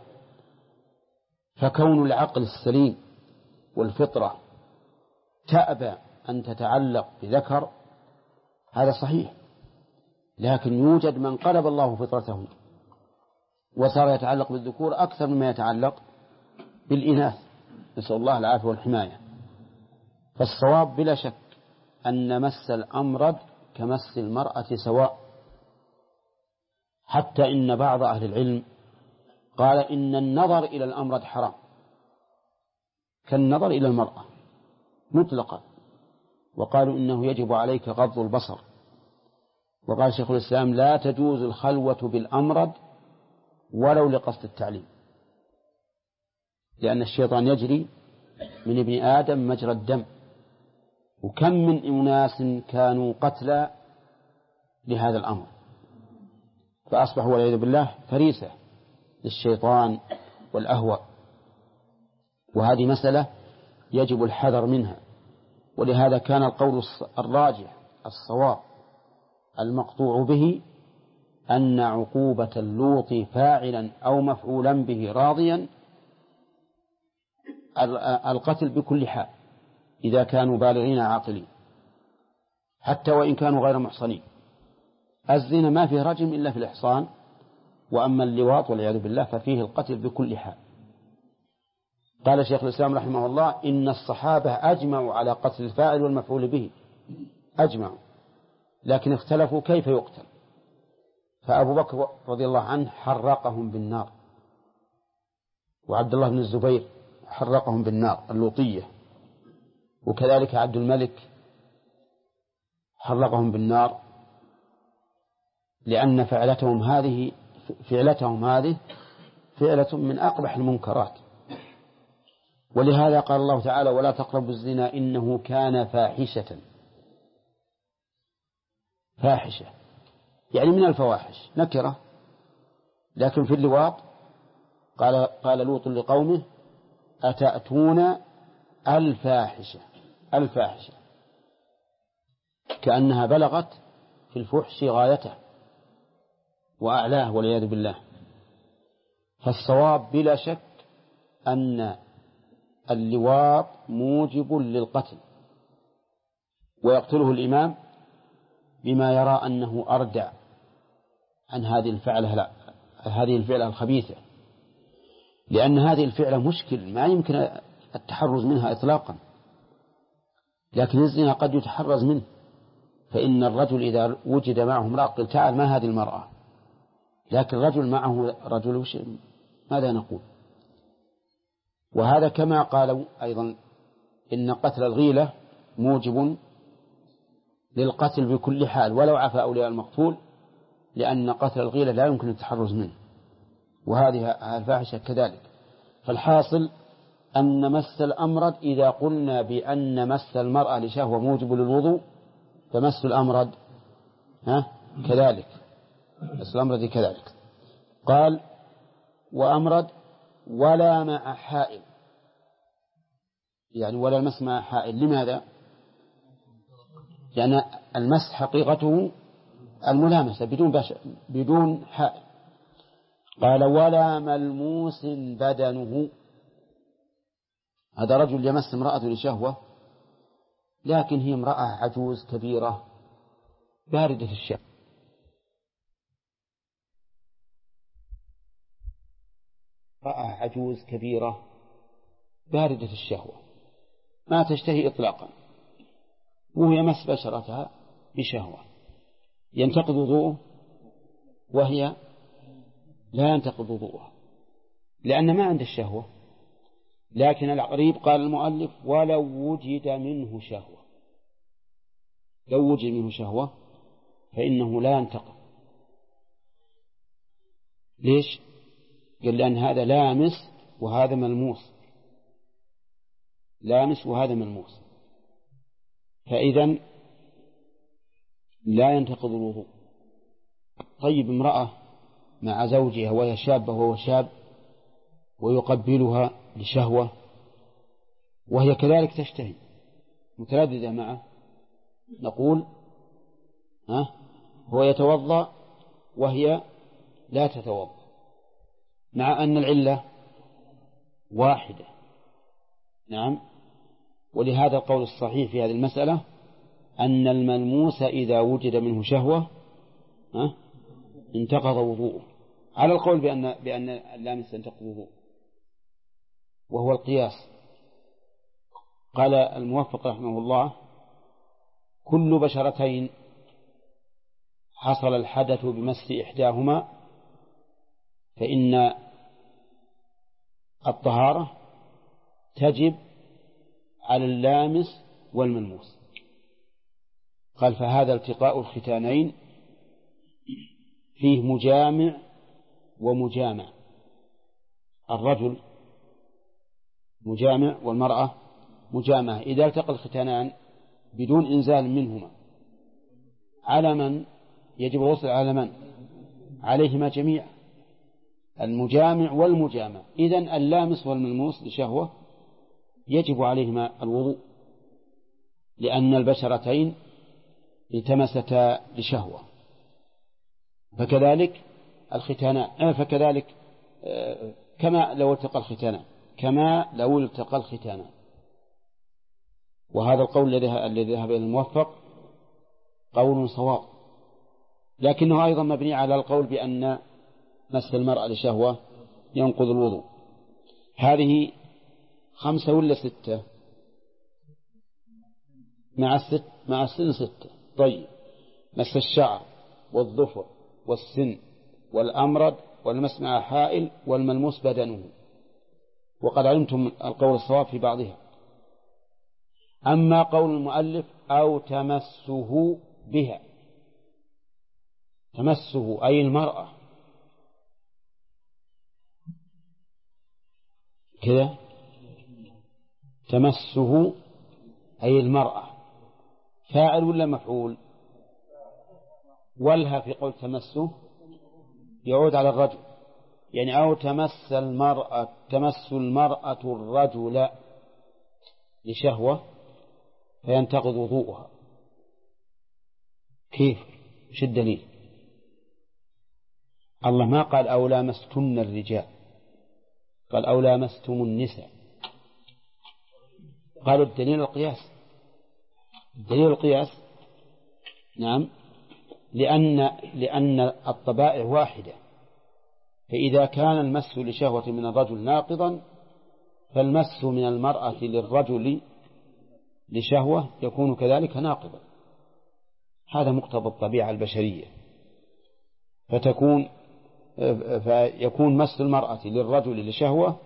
فكون العقل السليم والفطرة تأبى أن تتعلق بذكر هذا صحيح لكن يوجد من قلب الله فطرته وصار يتعلق بالذكور أكثر مما يتعلق بالإناث نسأل الله العافية والحماية. فالصواب بلا شك أن مس الأمرد كمس المرأة سواء حتى إن بعض أهل العلم قال إن النظر إلى الأمرد حرام كالنظر إلى المرأة مطلقا وقالوا إنه يجب عليك غض البصر وقال شيخ الإسلام لا تجوز الخلوة بالأمرد ولو لقصد التعليم، لأن الشيطان يجري من ابن آدم مجرى الدم، وكم من أناس كانوا قتلى لهذا الأمر فأصبحوا والعياذ بالله فريسة للشيطان والأهوى. وهذه مسألة يجب الحذر منها. ولهذا كان القول الراجح الصواب المقطوع به أن عقوبة اللوط فاعلا أو مفعولا به راضيا القتل بكل حال إذا كانوا بالغين عاقلين، حتى وإن كانوا غير محصنين. الزنا ما فيه رجم إلا في الإحصان، وأما اللواط والعياذ بالله ففيه القتل بكل حال. قال شيخ الإسلام رحمه الله إن الصحابة أجمعوا على قتل الفاعل والمفعول به، أجمعوا، لكن اختلفوا كيف يقتل. فأبو بكر رضي الله عنه حرقهم بالنار، وعبد الله بن الزبير حرقهم بالنار اللوطية، وكذلك عبد الملك حرقهم بالنار، لأن فعلتهم هذه فعلة من أقبح المنكرات. ولهذا قال الله تعالى ولا تقربوا الزنا إنه كان فاحشة يعني من الفواحش نكرة، لكن في اللواط قال لوط لقومه أتأتون الفاحشة كأنها بلغت في الفحش غايته وأعلاه والعياذ بالله. فالصواب بلا شك أن اللواط موجب للقتل، ويقتله الإمام بما يرى أنه أردع عن هذه الفعلة الخبيثة، لأن هذه الفعلة مشكل ما يمكن التحرز منها إطلاقا، لكن الزنا قد يتحرز منه. فإن الرجل إذا وجد معه امرأة قل تعال ما هذه المرأة، لكن رجل معه رجل ماذا نقول؟ وهذا كما قالوا أيضا إن قتل الغيلة موجب للقتل بكل حال ولو عفى أولياء المقتول، لأن قتل الغيلة لا يمكن التحرز منه، وهذه الفاحشة كذلك. فالحاصل أن مس الأمرد إذا قلنا بأن مس المرأة لشهوة موجب للوضوء فمس الأمرد كذلك، مس الأمرد كذلك. قال وأمرد ولا مع حائل، يعني ولا المس مع حائل. لماذا؟ لأن المس حقيقته الملامسة بدون حائل. قال ولا ملموس بدنه، هذا رجل يمس امرأة لشهوة لكن هي امرأة عجوز كبيرة باردة الشهوة، باردة الشهوة ما تشتهي إطلاقا، وهو يمس بشرتها بشهوة، ينتقض وضوءه وهي لا ينتقض وضوءها لأن ما عند الشهوة. لكن الغريب قال المؤلف ولو وجد منه شهوة، لو وجد منه شهوة فإنه لا ينتقض. ليش؟ قال لأن هذا لامس وهذا ملموس، لامس وهذا ملموس، فإذن لا ينتقض الوضوء. طيب امرأة مع زوجها وهي شابة وهو شاب ويقبلها لشهوة وهي كذلك تشتهي مترددة معه، نقول هو يتوضأ وهي لا تتوضأ، مع أن العلة واحدة. نعم. ولهذا القول الصحيح في هذه المسألة أن الملموس إذا وجد منه شهوة انتقض وضوءه، على القول بأن اللامس ينتقض وضوءه، وهو القياس. قال الموفق رحمه الله كل بشرتين حصل الحدث بمس إحداهما فإن الطهارة تجب على اللامس والملموس. قال فهذا التقاء الختانين فيه مجامع ومجامع، الرجل مجامع والمرأة مجامعة. إذا التقى الختانان بدون إنزال منهما على من يجب الغسل؟ على من؟ عليهما جميعا، المجامع والمجامع. إذن اللامس والملموس لشهوة يجب عليهما الوضوء، لأن البشرتين التمستا لشهوة. فكذلك الختانان، فكذلك كما لو التقى الختانان، كما لو التقى الختانان. وهذا القول الذي ذهب إلى الموفق قول صواب، لكنه أيضا مبني على القول بأن مس المرأة لشهوة ينقض الوضوء. هذه 5 ولا 6؟ مع السن 6. طيب، مس الشعر والظفر والسن والأمرد والمس مع حائل والملموس بدنه، وقد علمتم القول الصواب في بعضها. أما قول المؤلف أو تمسه بها، تمسه أي المرأة كذا، تمسه أي المرأة، فاعل ولا مفعول؟ ولها في قول تمسه يعود على الرجل، يعني أو تمس المرأة الرجل لشهوة فينتقض وضوءها. كيف؟ ايش الدليل؟ الله ما قال أو لامستن الرجال، قال أو لامستم النساء. قالوا الدليل القياس، الدليل القياس. نعم، لأن الطبائع واحدة، فإذا كان المس لشهوة من الرجل ناقضا فالمس من المرأة للرجل لشهوة يكون كذلك ناقضا. هذا مقتضى الطبيعة البشرية، فيكون مس المرأة للرجل لشهوة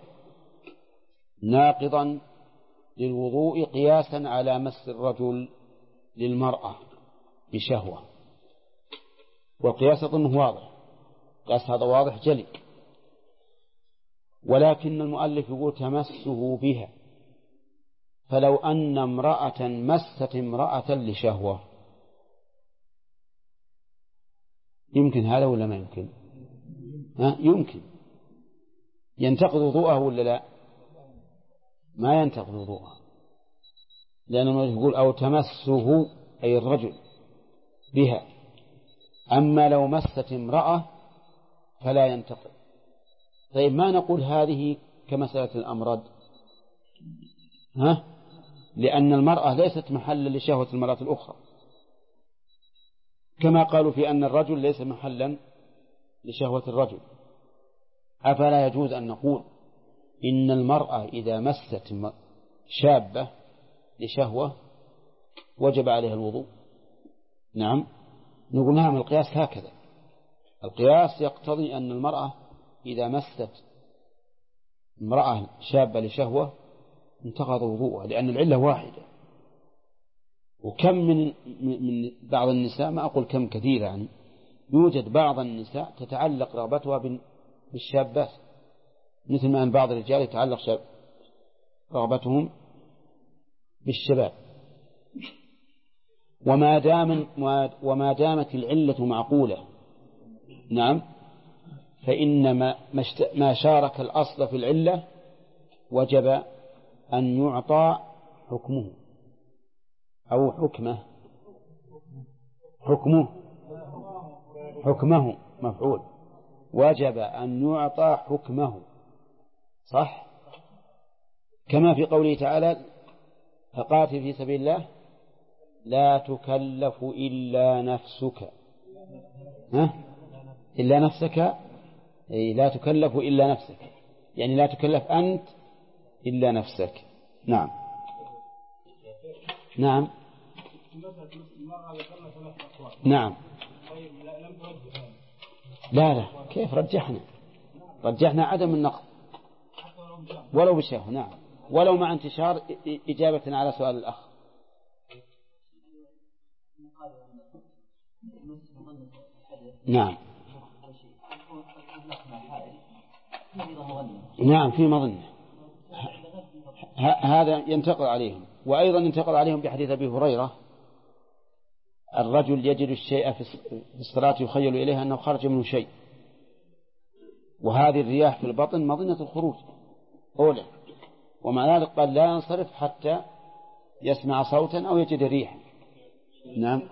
ناقضا للوضوء قياسا على مس الرجل للمرأة بشهوة. والقياس أظنه واضح، قياس هذا واضح جلي. ولكن المؤلف يقول تمسه بها، فلو أن امرأة مست امرأة لشهوة يمكن هذا ولا ما يمكن؟ يمكن. ينتقض وضوءه ولا لا؟ ما ينتقض وضوءه، لأنه يقول أو تمسه أي الرجل بها. أما لو مست امرأة فلا ينتقض. طيب، ما نقول هذه كمسألة الأمرد، لأن المرأة ليست محلا لشهوة المرأة الأخرى، كما قالوا في أن الرجل ليس محلا لشهوة الرجل. أفلا يجوز أن نقول إن المرأة إذا مست شابة لشهوة وجب عليها الوضوء؟ نعم، نقول نعم، القياس هكذا. القياس يقتضي أن المرأة إذا مست امرأة شابة لشهوة انتقض وضوءها، لأن العلة واحدة. وكم من بعض النساء، ما أقول كم، كثير يعني، يوجد بعض النساء تتعلق رغبتها بالشابات، مثل ما أن بعض الرجال يتعلق رغبتهم بالشباب. وما دامت العلة معقولة، نعم، فإن ما شارك الأصل في العلة وجب أن يعطى حكمه أو حكمه مفعول، وجب أن يعطى حكمه، صح؟ كما في قوله تعالى فقاتل في سبيل الله لا تكلف إلا نفسك، إلا نفسك، أي لا تكلف إلا نفسك، يعني لا تكلف أنت إلا نفسك. نعم. نعم. نعم. لا كيف رجحنا عدم النقض ولو بشهوة. نعم، ولو مع انتشار إجابة على سؤال الأخ. نعم. نعم في مظنة. هذا ينتقل عليهم. وأيضا ينتقل عليهم بحديث أبي هريرة: الرجل يجد الشيء في الصلاة يخيل إليها أنه خرج منه شيء، وهذه الرياح في البطن مظنة الخروج أولى، ومع ذلك قال لا ينصرف حتى يسمع صوتا أو يجد ريحا. نعم.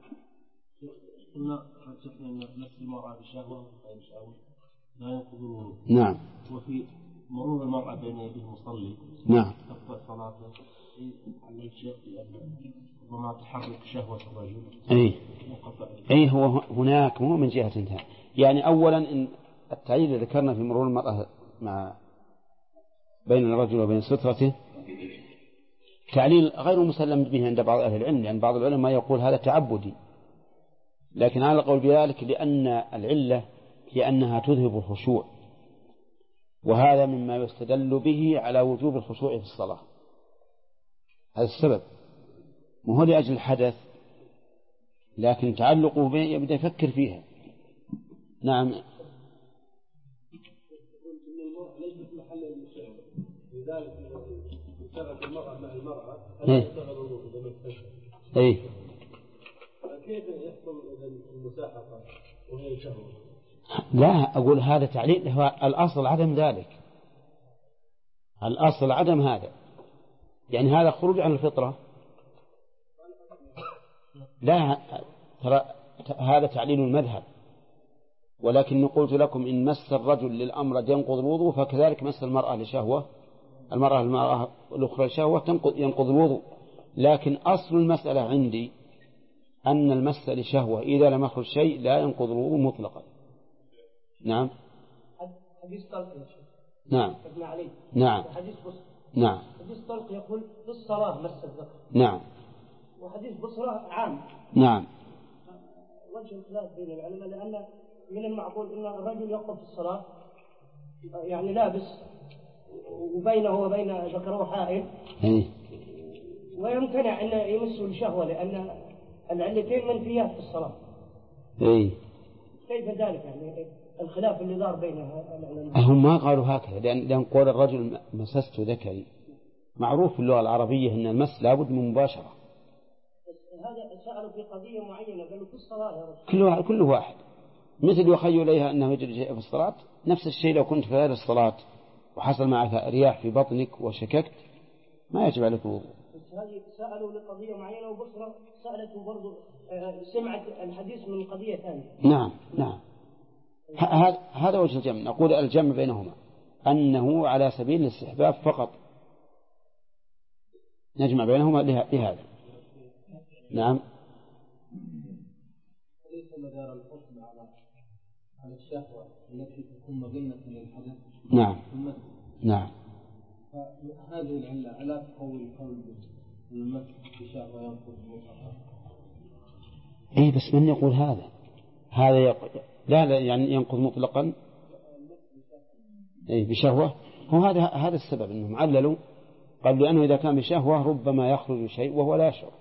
نفس المرأة بشهوة لا ينقض.
نعم.
وفي مرور المرأة بين يديه المصلي.
نعم.
تقطع صلاته على الشيخ ربما تحرك شهوة الرجل.
أي هو هناك مو من جهة انتهاء. يعني أولا إن التعليل اللي ذكرنا في مرور المرأة مع بين الرجل وبين سترته تعليل غير مسلم به عند بعض أهل العلم، لأن بعض العلماء يقول هذا تعبدي، لكن على القول بذلك لأن العلة هي أنها تذهب الخشوع، وهذا مما يستدل به على وجوب الخشوع في الصلاة. هذا السبب، مو لأجل الحدث، لكن تعلقه به يبدأ يفكر فيها. نعم. إيه.
كيف يحصل المساحقة وهي شهوة؟
لا أقول هذا تعليل، هو الأصل عدم ذلك، الأصل عدم هذا، يعني هذا خروج عن الفطرة. لا ترى هذا تعليل المذهب، ولكن قلت لكم إن مس الرجل للأمر ينقض الوضوء، فكذلك مس المرأة لشهوة، المرأة الأخرى لشهوة ينقض الوضوء. لكن أصل المسألة عندي أن المس لشهوة إذا لم يخرج شيء لا ينقض الوضوء مطلقا. نعم.
حديث طلق يا شيخ.
نعم.
ابن علي.
نعم.
حديث بصرة.
نعم.
حديث طلق يقول في الصلاة مس الذكر.
نعم.
وحديث بصرة عام.
نعم.
وجه الخلاف بين العلماء لأن من المعقول أن الرجل يقف في الصلاة يعني لابس وبينه وبين ذكره حائل، ويمتنع أن يمسه الشهوة لأن العلتين منفيات في الصلاة. كيف ذلك يعني الخلاف اللي دار بينها؟
هم ما قالوا هكذا، لأن قول الرجل مسست ذكري معروف في اللغة العربية أن المس لابد من مباشرة.
هذا سألوا في قضية معينة قالوا في الصلاة يا رسول.
كل واحد مثل يخيل إليها أنه يجد شيء في الصلاة، نفس الشيء لو كنت في غير الصلاة وحصل معك رياح في بطنك وشككت ما يجب عليك الوضوء.
هذه سألوا لقضية معينة وبصرة سألته برضو سمعت الحديث من قضية ثانية.
نعم. نعم. هذا وجه الجمع. نقول الجمع بينهما أنه على سبيل الاستحباب فقط، نجمع بينهما لهذا. نعم.
ليس مدار الحكم على الشهوة التي تكون مظنة للحدث.
نعم. نعم.
فهذه العلة ألا تقوي القول بالمس بشهوة ينقض مطلقا؟
إيه بس من يقول هذا لا يعني ينقض مطلقا. إيه بشهوة. هو هذا السبب أنهم عللوا، قال لأنه إذا كان بشهوة ربما يخرج شيء وهو لا يشعر.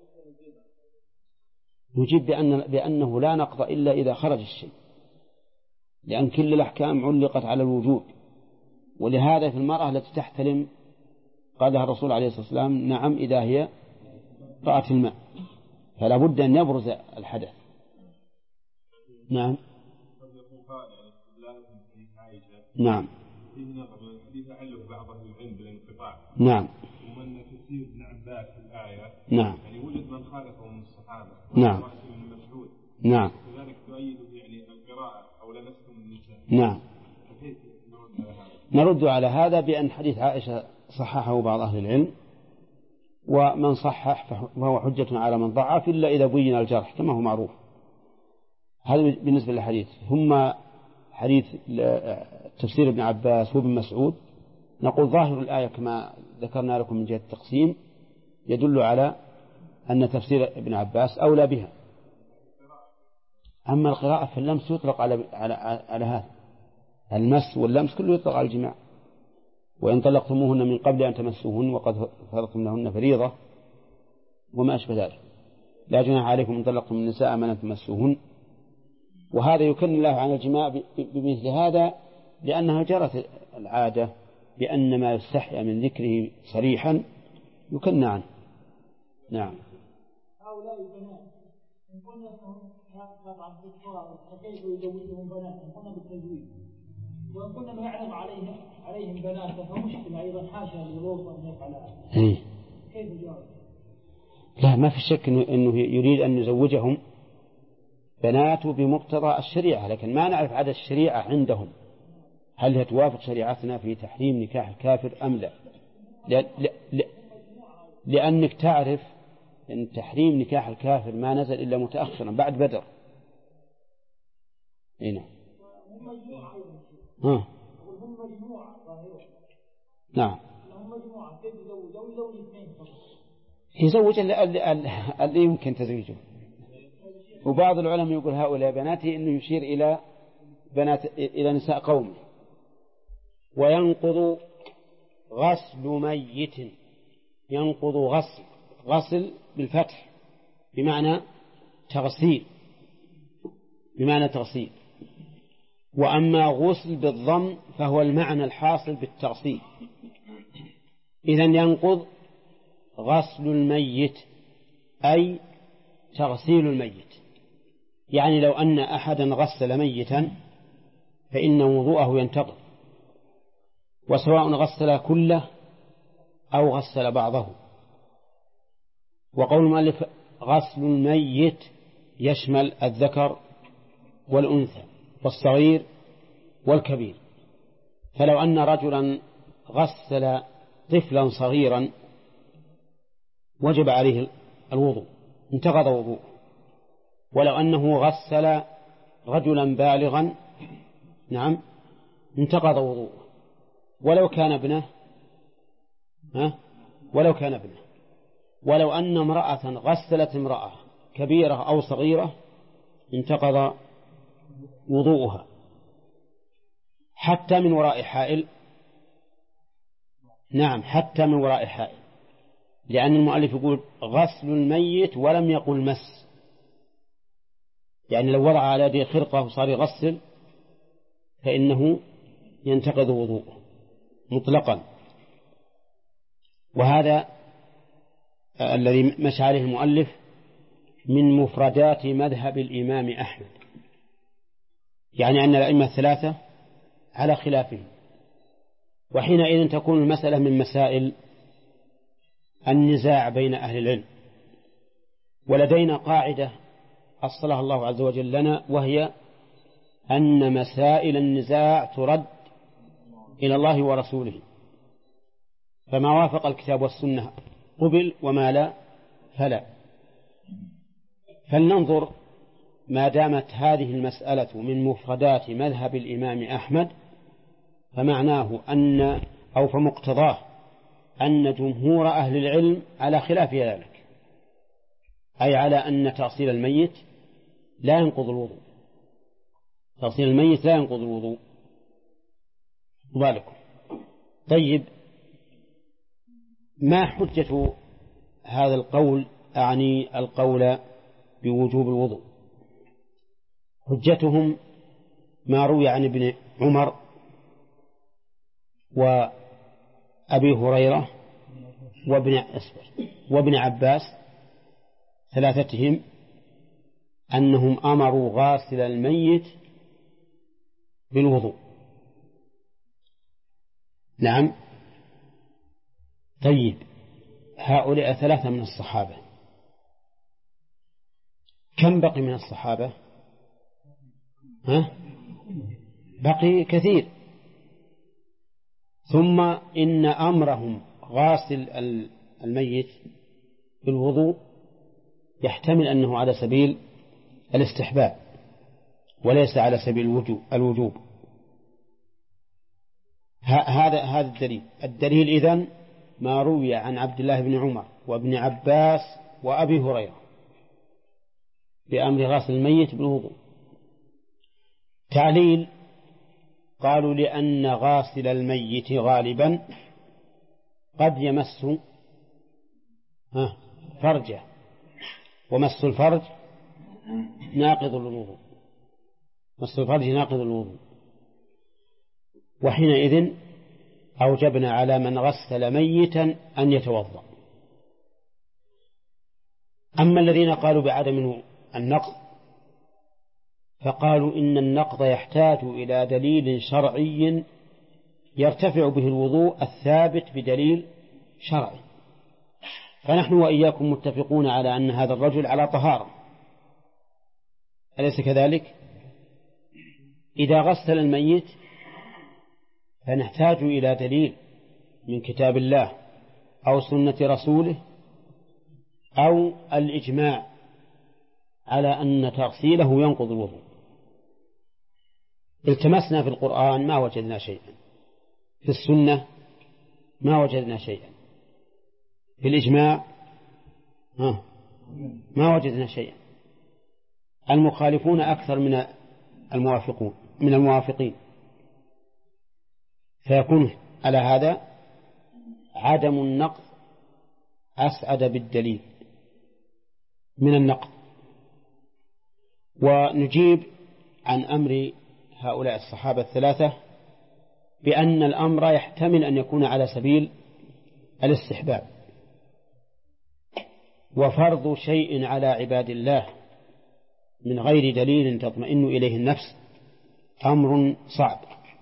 نجيب بأنه لا نقض إلا إذا خرج الشيء، لأن كل الأحكام علقت على الوجود. ولهذا في المرأة التي تحتلم قال لها الرسول عليه الصلاة والسلام نعم إذا هي رأت الماء، فلا بد أن يبرز الحدث. نعم. نعم. نعم.
ومن تفسير ابن عباس في الآية
نعم.
يعني وجد من خالفه من الصحابة.
نعم.
من مسعود.
نعم.
كذلك تؤيد يعني القراءة أو لمستم النساء.
نعم.
فكيف
نرد على هذا بأن حديث عائشة صححه بعض أهل العلم، ومن صحح فهو حجة على من ضعف إلا إذا بين الجرح كما هو معروف. هذا بالنسبة للحديث. ثم حديث تفسير ابن عباس وابن مسعود نقول ظاهر الآية كما ذكرنا لكم من جهة التقسيم يدل على أن تفسير ابن عباس أولى بها. أما القراءة فاللمس يطلق على هذا، المس واللمس كله يطلق على الجماع. وإن طلقتموهن من قبل أن تمسوهن وقد فرضتم لهن فريضة وما أشبه ذلك لا جناح عليكم إن طلقتم النساء من أن تمسوهن. وهذا يكن الله عن الجماع بمثل هذا لأنها جرت العادة بأن ما يستحيا من ذكره صريحا يكنى عنه. نعم.
هؤلاء البنات إن قلنا أنهم طبعا كفار فكيف يزوجهم بنات؟ إن قلنا بالتزويج، وإن قلنا ما يعلم عليهم بنات فمشكلة أيضا، حاشا للوصف أن يفعلها. كيف الجواب؟
لا، ما في شك أنه يريد أن يزوجهم بنات بمقتضى الشريعة، لكن ما نعرف عدد الشريعة عندهم هل هي توافق شريعتنا في تحريم نكاح الكافر أم لا. لأنك تعرف أن تحريم نكاح الكافر ما نزل إلا متأخرا بعد بدر. هنا هم مجموعة نعم يزوج اللي يمكن تزويجه. وبعض العلماء يقول هؤلاء بناته إنه يشير إلى نساء قومه. وينقض غسل ميت، ينقض غسل بالفتح بمعنى تغسيل، وأما غسل بالضم فهو المعنى الحاصل بالتغسيل. إذن ينقض غسل الميت أي تغسيل الميت، يعني لو أن أحدا غسل ميتا فإن وضوءه ينتقض، وسواء غسل كله أو غسل بعضه. وقول المؤلف غسل الميت يشمل الذكر والأنثى والصغير والكبير، فلو أن رجلا غسل طفلا صغيرا وجب عليه الوضوء، انتقض وضوءه. ولو أنه غسل رجلا بالغا نعم انتقض وضوءه، ولو كان ابنه ولو أن امرأة غسلت امرأة كبيرة أو صغيرة انتقض وضوءها حتى من وراء حائل. نعم، حتى من وراء حائل، لأن المؤلف يقول غسل الميت ولم يقل مس، يعني لو وضع على يده خرقة وصار يغسل فإنه ينتقض وضوءه مطلقا. وهذا الذي مشى عليه المؤلف من مفردات مذهب الإمام أحمد، يعني أن الأئمة الثلاثة على خلافهم، وحينئذ تكون المسألة من مسائل النزاع بين أهل العلم. ولدينا قاعدة أصلها الله عز وجل لنا، وهي أن مسائل النزاع ترد إلى الله ورسوله، فما وافق الكتاب والسنة قبل وما لا فلا. فلننظر، ما دامت هذه المسألة من مفردات مذهب الإمام أحمد فمعناه فمقتضاه أن جمهور أهل العلم على خلاف ذلك، أي على أن تغسيل الميت لا ينقض الوضوء، تغسيل الميت لا ينقض الوضوء. ذلك طيب، ما حجة هذا القول؟ أعني القول بوجوب الوضوء. حجتهم ما روي عن ابن عمر وأبي هريرة وابن عباس ثلاثتهم أنهم أمروا غاسل الميت بالوضوء. نعم. طيب، هؤلاء ثلاثة من الصحابة، كم بقي من الصحابة؟ بقي كثير. ثم إن أمرهم غاسل الميت بالوضوء يحتمل أنه على سبيل الاستحباب وليس على سبيل الوجوب. هذا الدليل إذن ما روي عن عبد الله بن عمر وابن عباس وأبي هريرة بأمر غاسل الميت بالوضوء. تعليل: قالوا لأن غاسل الميت غالبا قد يمس فرجه، ومس الفرج ناقض الوضوء، مس الفرج ناقض الوضوء. وحينئذ أوجبنا على من غسل ميتا أن يتوضأ. أما الذين قالوا بعدم النقض فقالوا إن النقض يحتاج إلى دليل شرعي يرتفع به الوضوء الثابت بدليل شرعي. فنحن وإياكم متفقون على أن هذا الرجل على طهارة، أليس كذلك؟ إذا غسل الميت فنحتاج إلى دليل من كتاب الله أو سنة رسوله أو الإجماع على أن تغسيله ينقض الوضوء. التمسنا في القرآن ما وجدنا شيئا، في السنة ما وجدنا شيئا، في الإجماع ما وجدنا شيئا. المخالفون أكثر من الموافقين، فيكون على هذا عدم النقض أسعد بالدليل من النقض. ونجيب عن أمر هؤلاء الصحابة الثلاثة بأن الأمر يحتمل أن يكون على سبيل الاستحباب، وفرض شيء على عباد الله من غير دليل تطمئن إليه النفس أمر صعب،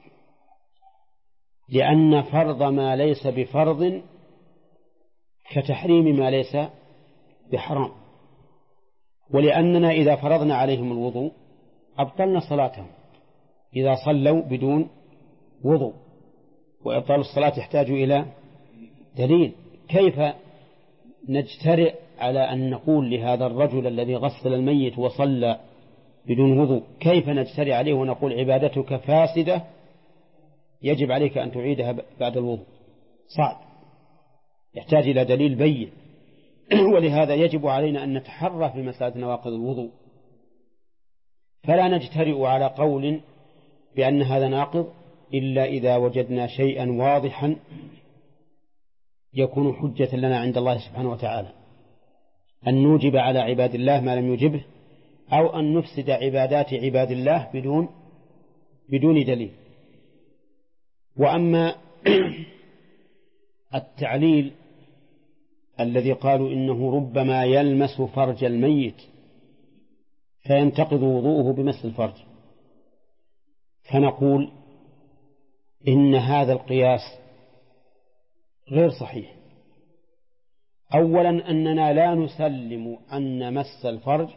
لأن فرض ما ليس بفرض كتحريم ما ليس بحرام. ولأننا إذا فرضنا عليهم الوضوء أبطلنا صلاتهم إذا صلوا بدون وضوء، وإبطال الصلاة يحتاج إلى دليل. كيف نجترئ على أن نقول لهذا الرجل الذي غسل الميت وصلى بدون وضوء، كيف نجترئ عليه ونقول عبادتك فاسدة يجب عليك أن تعيدها بعد الوضوء؟ صعب، يحتاج إلى دليل بين. ولهذا يجب علينا أن نتحرى في مسألة نواقض الوضوء، فلا نجترئ على قول بأن هذا ناقض إلا إذا وجدنا شيئا واضحا يكون حجة لنا عند الله سبحانه وتعالى، أن نوجب على عباد الله ما لم يوجبه، أو أن نفسد عبادات عباد الله بدون دليل. وأما التعليل الذي قالوا إنه ربما يلمس فرج الميت فينتقض وضوءه بمس الفرج، فنقول إن هذا القياس غير صحيح. أولا أننا لا نسلم أن مس الفرج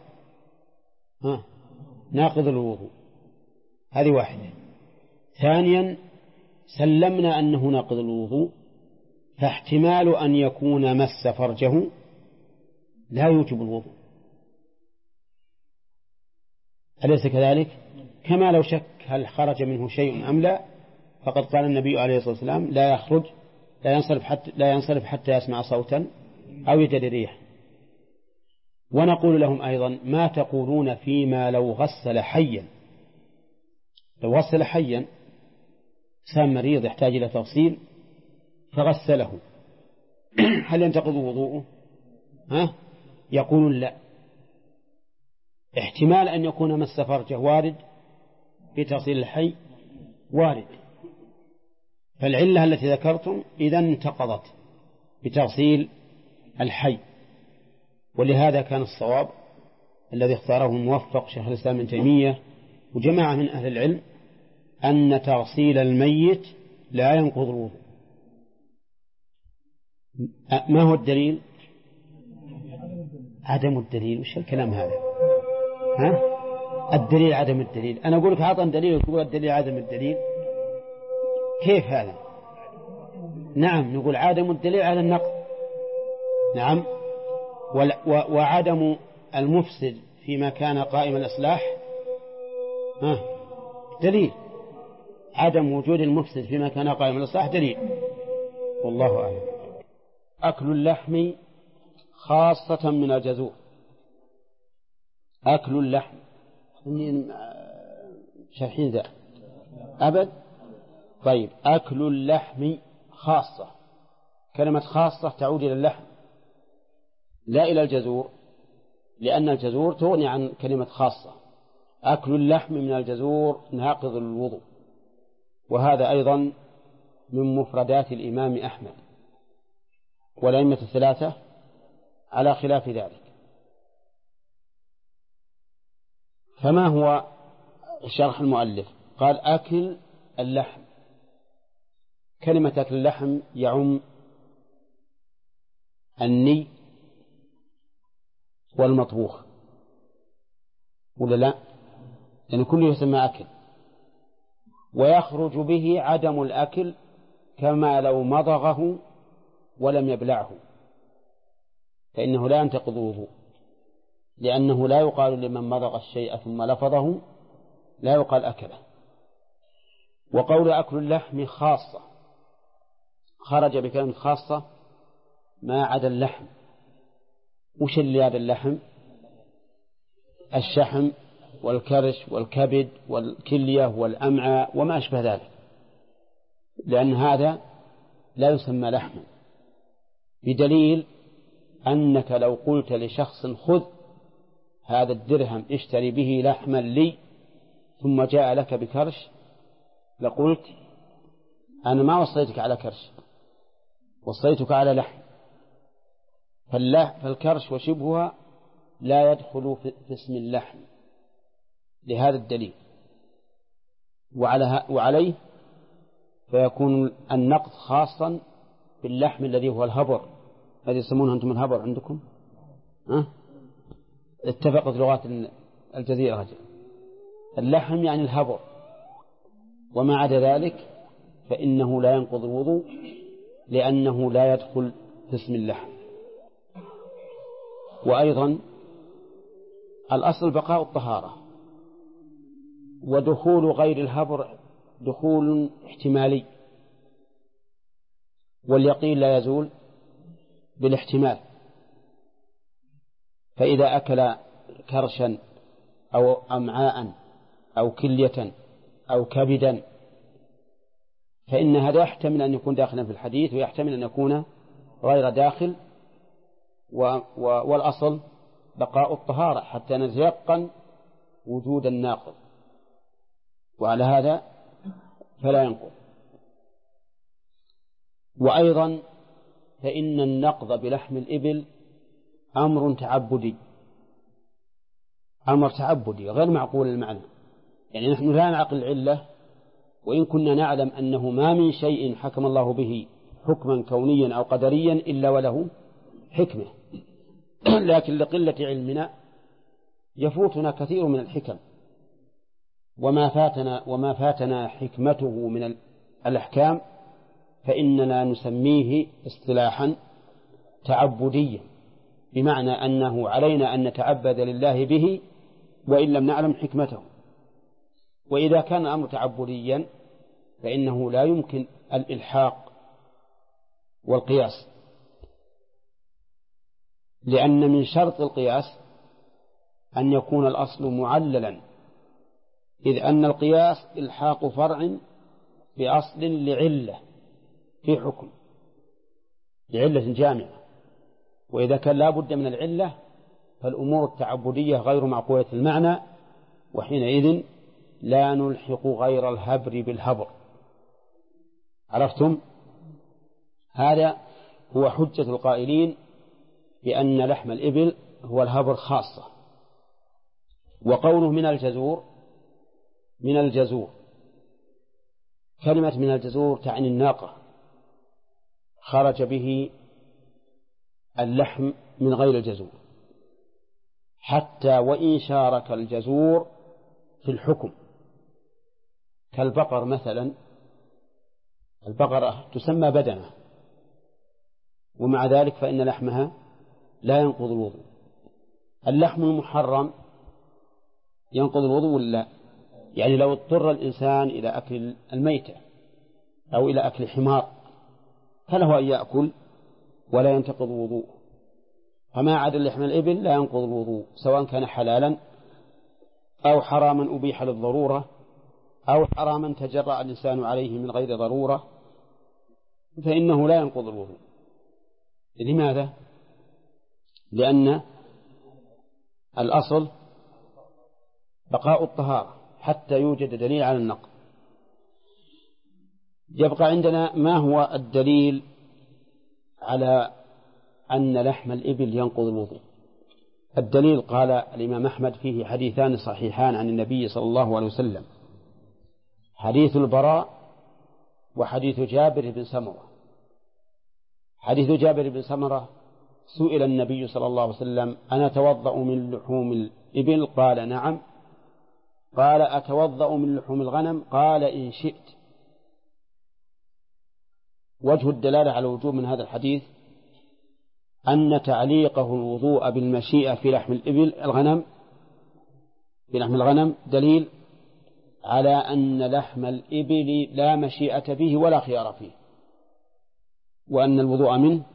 ناقض الوضوء، هذه واحدة. ثانيا سلمنا أنه ناقض الوضوء، فاحتمال أن يكون مس فرجه لا يوجب الوضوء، أليس كذلك؟ كما لو شك هل خرج منه شيء أم لا، فقد قال النبي عليه الصلاة والسلام لا ينصرف حتى يسمع صوتا أو يجد ريح. ونقول لهم أيضا ما تقولون فيما لو غسل حيا؟ لو غسل حيا إنسان مريض يحتاج إلى تغسيل فغسله، هل ينتقض وضوءه؟ يقولون لا، احتمال أن يكون مس فرجه وارد في تغسيل الحي وارد، فالعلة التي ذكرتم إذا انتقضت بتغسيل الحي. ولهذا كان الصواب الذي اختاره الموفق شيخ الإسلام ابن تيمية وجماعة من أهل العلم أن تغسيل الميت لا ينقض الوضوء. ما هو الدليل؟ عدم الدليل. وش الكلام هذا؟ الدليل عدم الدليل. أنا أقول لك عطا دليل وتقول الدليل عدم الدليل، كيف هذا؟ نعم، نقول عدم الدليل على النقض، نعم، وعدم المفسد فيما كان قائم الإصلاح دليل، عدم وجود المفسد فيما كان قائم الإصلاح دليل، والله أعلم. أكل اللحم خاصة من الجزور. أكل اللحم شرحين ذا أبد. طيب، أكل اللحم خاصة، كلمة خاصة تعود إلى اللحم لا إلى الجزور، لأن الجزور تغني عن كلمة خاصة. أكل اللحم من الجزور ناقض الوضوء، وهذا أيضا من مفردات الإمام أحمد والأئمة الثلاثة على خلاف ذلك. فما هو شرح المؤلف؟ قال أكل اللحم. كلمة أكل اللحم يعم الني والمطبوخ ولا لا؟ لأن كله يسمى أكل، ويخرج به عدم الأكل كما لو مضغه ولم يبلعه، فإنه لا ينتقض الوضوء، لأنه لا يقال لمن مضغ الشيء ثم لفظه لا يقال أكله. وقول أكل اللحم خاصة، خرج بكلمة خاصة ما عدا اللحم. وش اللي هذا اللحم؟ الشحم والكرش والكبد والكلية والأمعاء وما أشبه ذلك، لأن هذا لا يسمى لحما، بدليل أنك لو قلت لشخص خذ هذا الدرهم اشتري به لحما لي، ثم جاء لك بكرش، لقلت أنا ما وصيتك على كرش، وصيتك على لحم. فالكرش وشبهها لا يدخل في اسم اللحم لهذا الدليل. وعليه فيكون النقض خاصا باللحم الذي هو الهبر، الذي يسمونه أنتم الهبر عندكم، اتفقت لغات الجزيرة. اللحم يعني الهبر، وما عدا ذلك فإنه لا ينقض الوضوء لأنه لا يدخل في اسم اللحم. وأيضا الأصل بقاء الطهارة، ودخول غير الهبر دخول احتمالي، واليقين لا يزول بالاحتمال. فإذا أكل كرشا أو أمعاء أو كلية أو كبدا فإن هذا يحتمل أن يكون داخلا في الحديث، ويحتمل أن يكون غير داخل، والأصل بقاء الطهارة حتى نتيقن وجود الناقض، وعلى هذا فلا ينقض. وأيضا فإن النقض بلحم الإبل أمر تعبدي، أمر تعبدي غير معقول المعنى. يعني نحن لا نعقل العلة، وإن كنا نعلم أنه ما من شيء حكم الله به حكما كونيا أو قدريا إلا وله حكمة، لكن لقلة علمنا يفوتنا كثير من الحكم، وما فاتنا حكمته من الأحكام فإننا نسميه اصطلاحا تعبديا، بمعنى أنه علينا أن نتعبد لله به وإن لم نعلم حكمته. وإذا كان الأمر تعبديا فإنه لا يمكن الإلحاق والقياس، لأن من شرط القياس أن يكون الأصل معللا، إذ أن القياس إلحاق فرع بأصل لعلة في حكم، لعلة جامعة. وإذا كان لا بد من العلة فالأمور التعبدية غير معقولة المعنى، وحينئذ لا نلحق غير الهبر بالهبر. عرفتم؟ هذا هو حجة القائلين بأن لحم الإبل هو الهبر خاصة. وقوله من الجزور، من الجزور كلمة من الجزور تعني الناقة، خرج به اللحم من غير الجزور، حتى وإن شارك الجزور في الحكم، كالبقر مثلا. البقرة تسمى بدنة، ومع ذلك فإن لحمها لا ينقض الوضوء. اللحم المحرم ينقض الوضوء ولا لا؟ يعني لو اضطر الإنسان إلى أكل الميتة أو إلى أكل حمار فله أن يأكل ولا ينتقض الوضوء. فما عدا لحم الإبل لا ينقض الوضوء، سواء كان حلالا أو حراما أبيح للضرورة أو حراما تجرأ الإنسان عليه من غير ضرورة، فإنه لا ينقض الوضوء. لماذا؟ لأن الأصل بقاء الطهارة حتى يوجد دليل على النقض. يبقى عندنا ما هو الدليل على أن لحم الإبل ينقض الوضوء؟ الدليل قال الإمام أحمد فيه حديثان صحيحان عن النبي صلى الله عليه وسلم، حديث البراء وحديث جابر بن سمرة. حديث جابر بن سمرة سئل النبي صلى الله عليه وسلم: أنا أتوضأ من لحوم الإبل؟ قال: نعم. قال: أتوضأ من لحوم الغنم؟ قال: إن شئت. وجه الدلالة على وجوب من هذا الحديث أن تعليقه الوضوء بالمشيئة في لحم الإبل الغنم دليل على أن لحم الإبل لا مشيئة به ولا خيار فيه، وأن الوضوء منه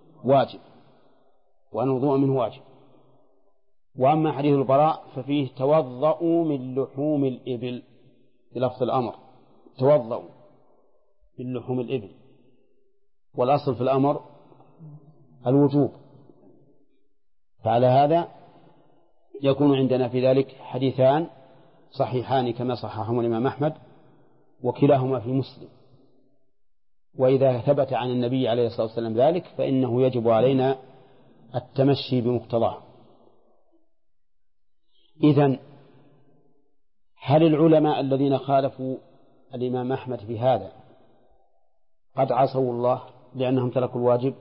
واجب. وأما حديث البراء ففيه: توضؤوا من لحوم الإبل، بلفظ الأمر، توضؤوا من لحوم الإبل، والأصل في الأمر الوجوب. فعلى هذا يكون عندنا في ذلك حديثان صحيحان كما صححهما الإمام أحمد، وكلاهما في مسلم. وإذا ثبت عن النبي عليه الصلاة والسلام ذلك فإنه يجب علينا التمشي بمقتضاه. إذن هل العلماء الذين خالفوا الإمام أحمد في هذا قد عصوا الله لأنهم تركوا الواجب؟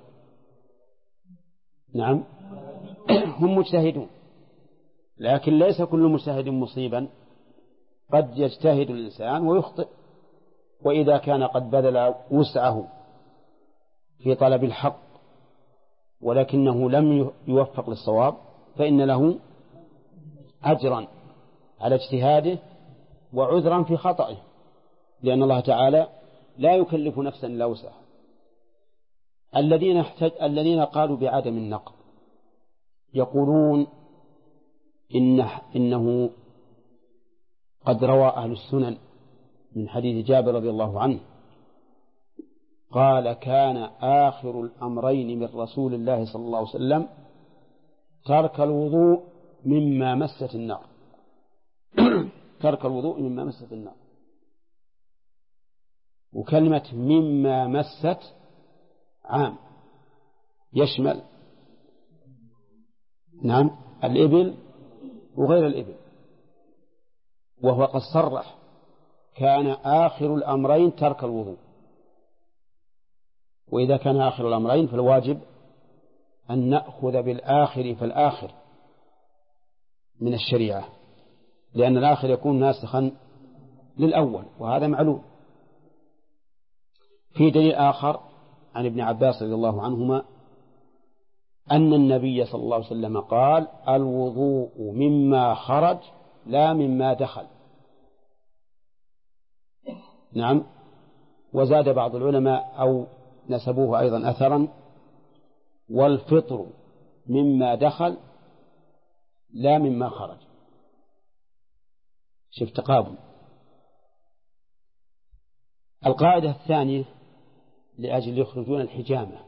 نعم، هم مجتهدون، لكن ليس كل مجتهد مصيبا، قد يجتهد الإنسان ويخطئ، وإذا كان قد بذل وسعه في طلب الحق ولكنه لم يوفق للصواب فإن له أجرا على اجتهاده وعذرا في خطئه، لأن الله تعالى لا يكلف نفسا إلا وسعها. الذين قالوا بعدم النقض يقولون إنه قد روى أهل السنن من حديث جابر رضي الله عنه قال: كان آخر الأمرين من رسول الله صلى الله عليه وسلم ترك الوضوء مما مست النار. ترك الوضوء مما مست النار. وكلمة مما مست عام، يشمل نعم الإبل وغير الإبل، وهو قد صرح: كان آخر الأمرين ترك الوضوء. وإذا كان آخر الأمرين فالواجب أن نأخذ بالآخر فالآخر من الشريعة، لأن الآخر يكون ناسخا للأول، وهذا معلوم. في دليل آخر عن ابن عباس رضي الله عنهما أن النبي صلى الله عليه وسلم قال: الوضوء مما خرج لا مما دخل. نعم. وزاد بعض العلماء أو نسبوه أيضا أثرا: والفطر مما دخل لا مما خرج. شفت تقابل. القاعدة الثانية لأجل يخرجون الحجامة،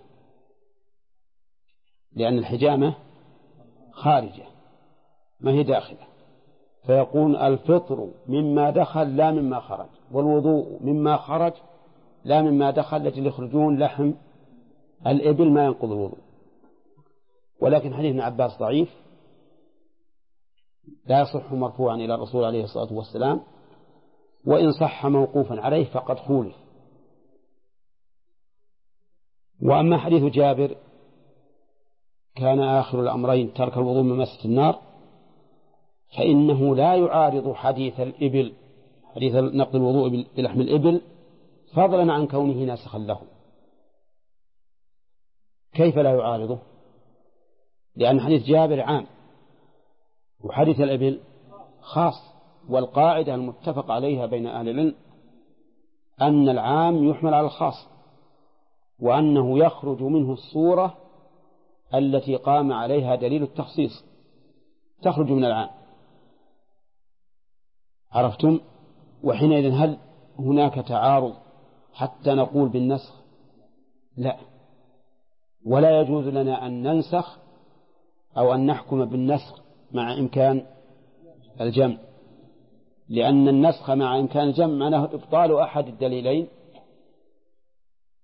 لأن الحجامة خارجة ما هي داخلة، فيقول: الفطر مما دخل لا مما خرج، والوضوء مما خرج لا مما دخل، لأجل يخرجون لحم الإبل ما ينقض الوضوء. ولكن حديث ابن عباس ضعيف لا يصح مرفوعا إلى الرسول عليه الصلاة والسلام، وإن صح موقوفا عليه فقد خولف. وأما حديث جابر: كان آخر الأمرين ترك الوضوء من مسة النار، فإنه لا يعارض حديث الإبل، حديث نقض الوضوء بلحم الإبل، فضلا عن كونه ناسخا له. كيف لا يعارضه؟ لأن حديث جابر عام وحديث الإبل خاص، والقاعدة المتفق عليها بين أهل العلم أن العام يحمل على الخاص، وأنه يخرج منه الصورة التي قام عليها دليل التخصيص، تخرج من العام. عرفتم؟ وحينئذ هل هناك تعارض حتى نقول بالنسخ؟ لا، ولا يجوز لنا أن ننسخ أو أن نحكم بالنسخ مع إمكان الجمع، لأن النسخ مع إمكان الجمع معناه إبطال أحد الدليلين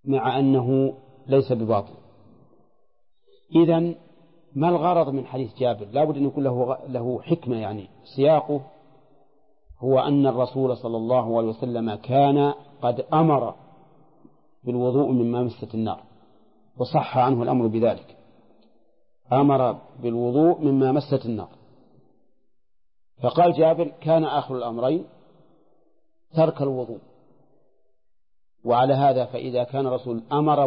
مع أنه ليس بباطل. إذن ما الغرض من حديث جابر؟ لا بد أن يكون له حكمة، يعني سياقه هو أن الرسول صلى الله عليه وسلم كان قد أمر بالوضوء مما مست النار، وصح عنه الأمر بذلك، أمر بالوضوء مما مست النار. فقال جابر كان آخر الأمرين ترك الوضوء. وعلى هذا فإذا كان الرسول أمر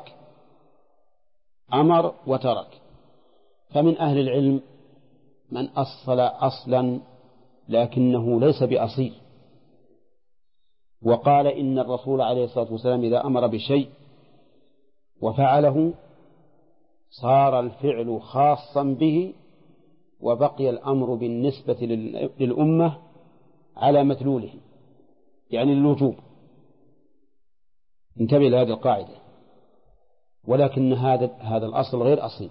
وترك، فمن أهل العلم من أصل أصلا لكنه ليس بأصيل، وقال إن الرسول عليه الصلاة والسلام إذا أمر بشيء وفعله صار الفعل خاصا به، وبقي الأمر بالنسبة للأمة على مدلوله، يعني للوجوب. انتبه لهذه القاعدة. ولكن هذا الأصل غير أصيل،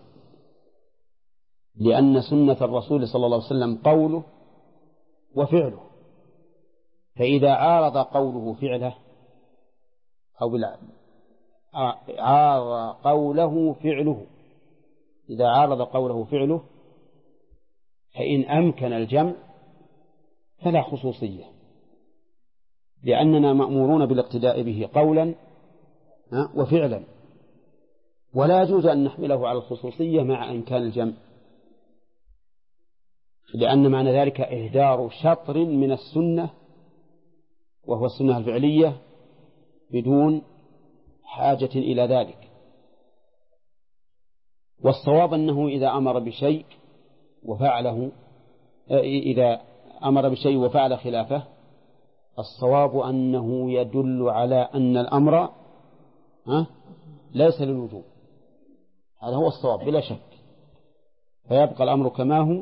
لأن سنة الرسول صلى الله عليه وسلم قوله وفعله، فإذا عارض قوله فعله أو عارض قوله فعله، إذا عارض قوله فعله فإن أمكن الجمع فلا خصوصية، لأننا مأمورون بالاقتداء به قولا وفعلا، ولا يجوز أن نحمله على الخصوصية مع إمكان الجمع، لأن معنى ذلك إهدار شطر من السنة وهو السنة الفعلية بدون حاجة إلى ذلك. والصواب أنه إذا أمر بشيء وفعل خلافه، الصواب أنه يدل على أن الأمر ليس للوجوب، هذا هو الصواب بلا شك، فيبقى الأمر كما هو،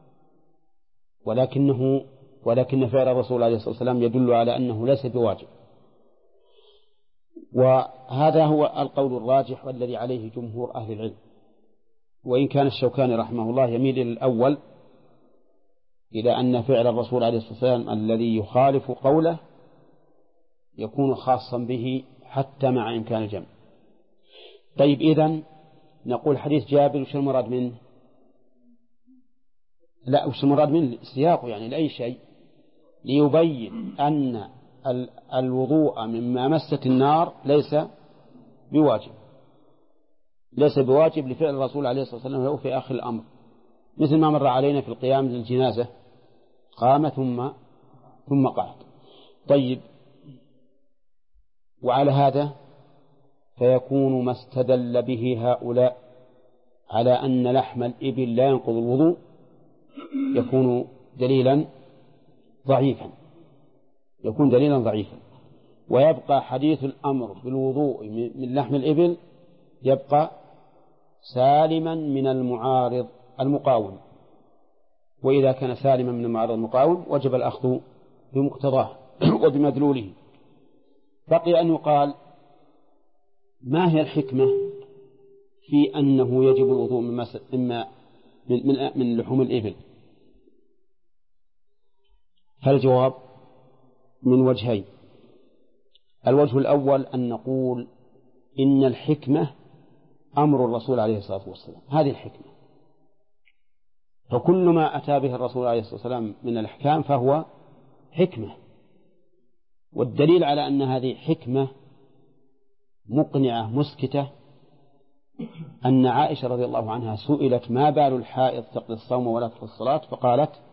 ولكن فعل الرسول عليه الصلاة والسلام يدل على أنه ليس بواجب. وهذا هو القول الراجح والذي عليه جمهور أهل العلم، وإن كان الشوكاني رحمه الله يميل إلى الأول، إلى أن فعل الرسول عليه الصلاة والسلام الذي يخالف قوله يكون خاصا به حتى مع إمكان الجمع. طيب، إذن نقول حديث جابر وش المراد منه؟ لا، وش المراد منه؟ سياقه يعني لأي شيء ليبين أن الوضوء مما مست النار ليس بواجب لفعل الرسول عليه الصلاة والسلام له في آخر الأمر، مثل ما مر علينا في القيام للجنازة، قام ثم قعد. طيب، وعلى هذا فيكون ما استدل به هؤلاء على أن لحم الإبل لا ينقض الوضوء يكون دليلا ضعيفا، ويبقى حديث الأمر بالوضوء من لحم الإبل يبقى سالما من المعارض المقاوم، وإذا كان سالما من المعارض المقاوم وجب الأخذ بمقتضاه وبمدلوله. بقي أن يقال ما هي الحكمة في أنه يجب الوضوء من لحوم الإبل؟ فالجواب من وجهين. الوجه الأول أن نقول إن الحكمة أمر الرسول عليه الصلاة والسلام، هذه الحكمة، فكل ما أتى به الرسول عليه الصلاة والسلام من الأحكام فهو حكمة. والدليل على أن هذه حكمة مقنعة مسكتة أن عائشة رضي الله عنها سئلت ما بال الحائض تقضي الصوم ولا تقضي الصلاة، فقالت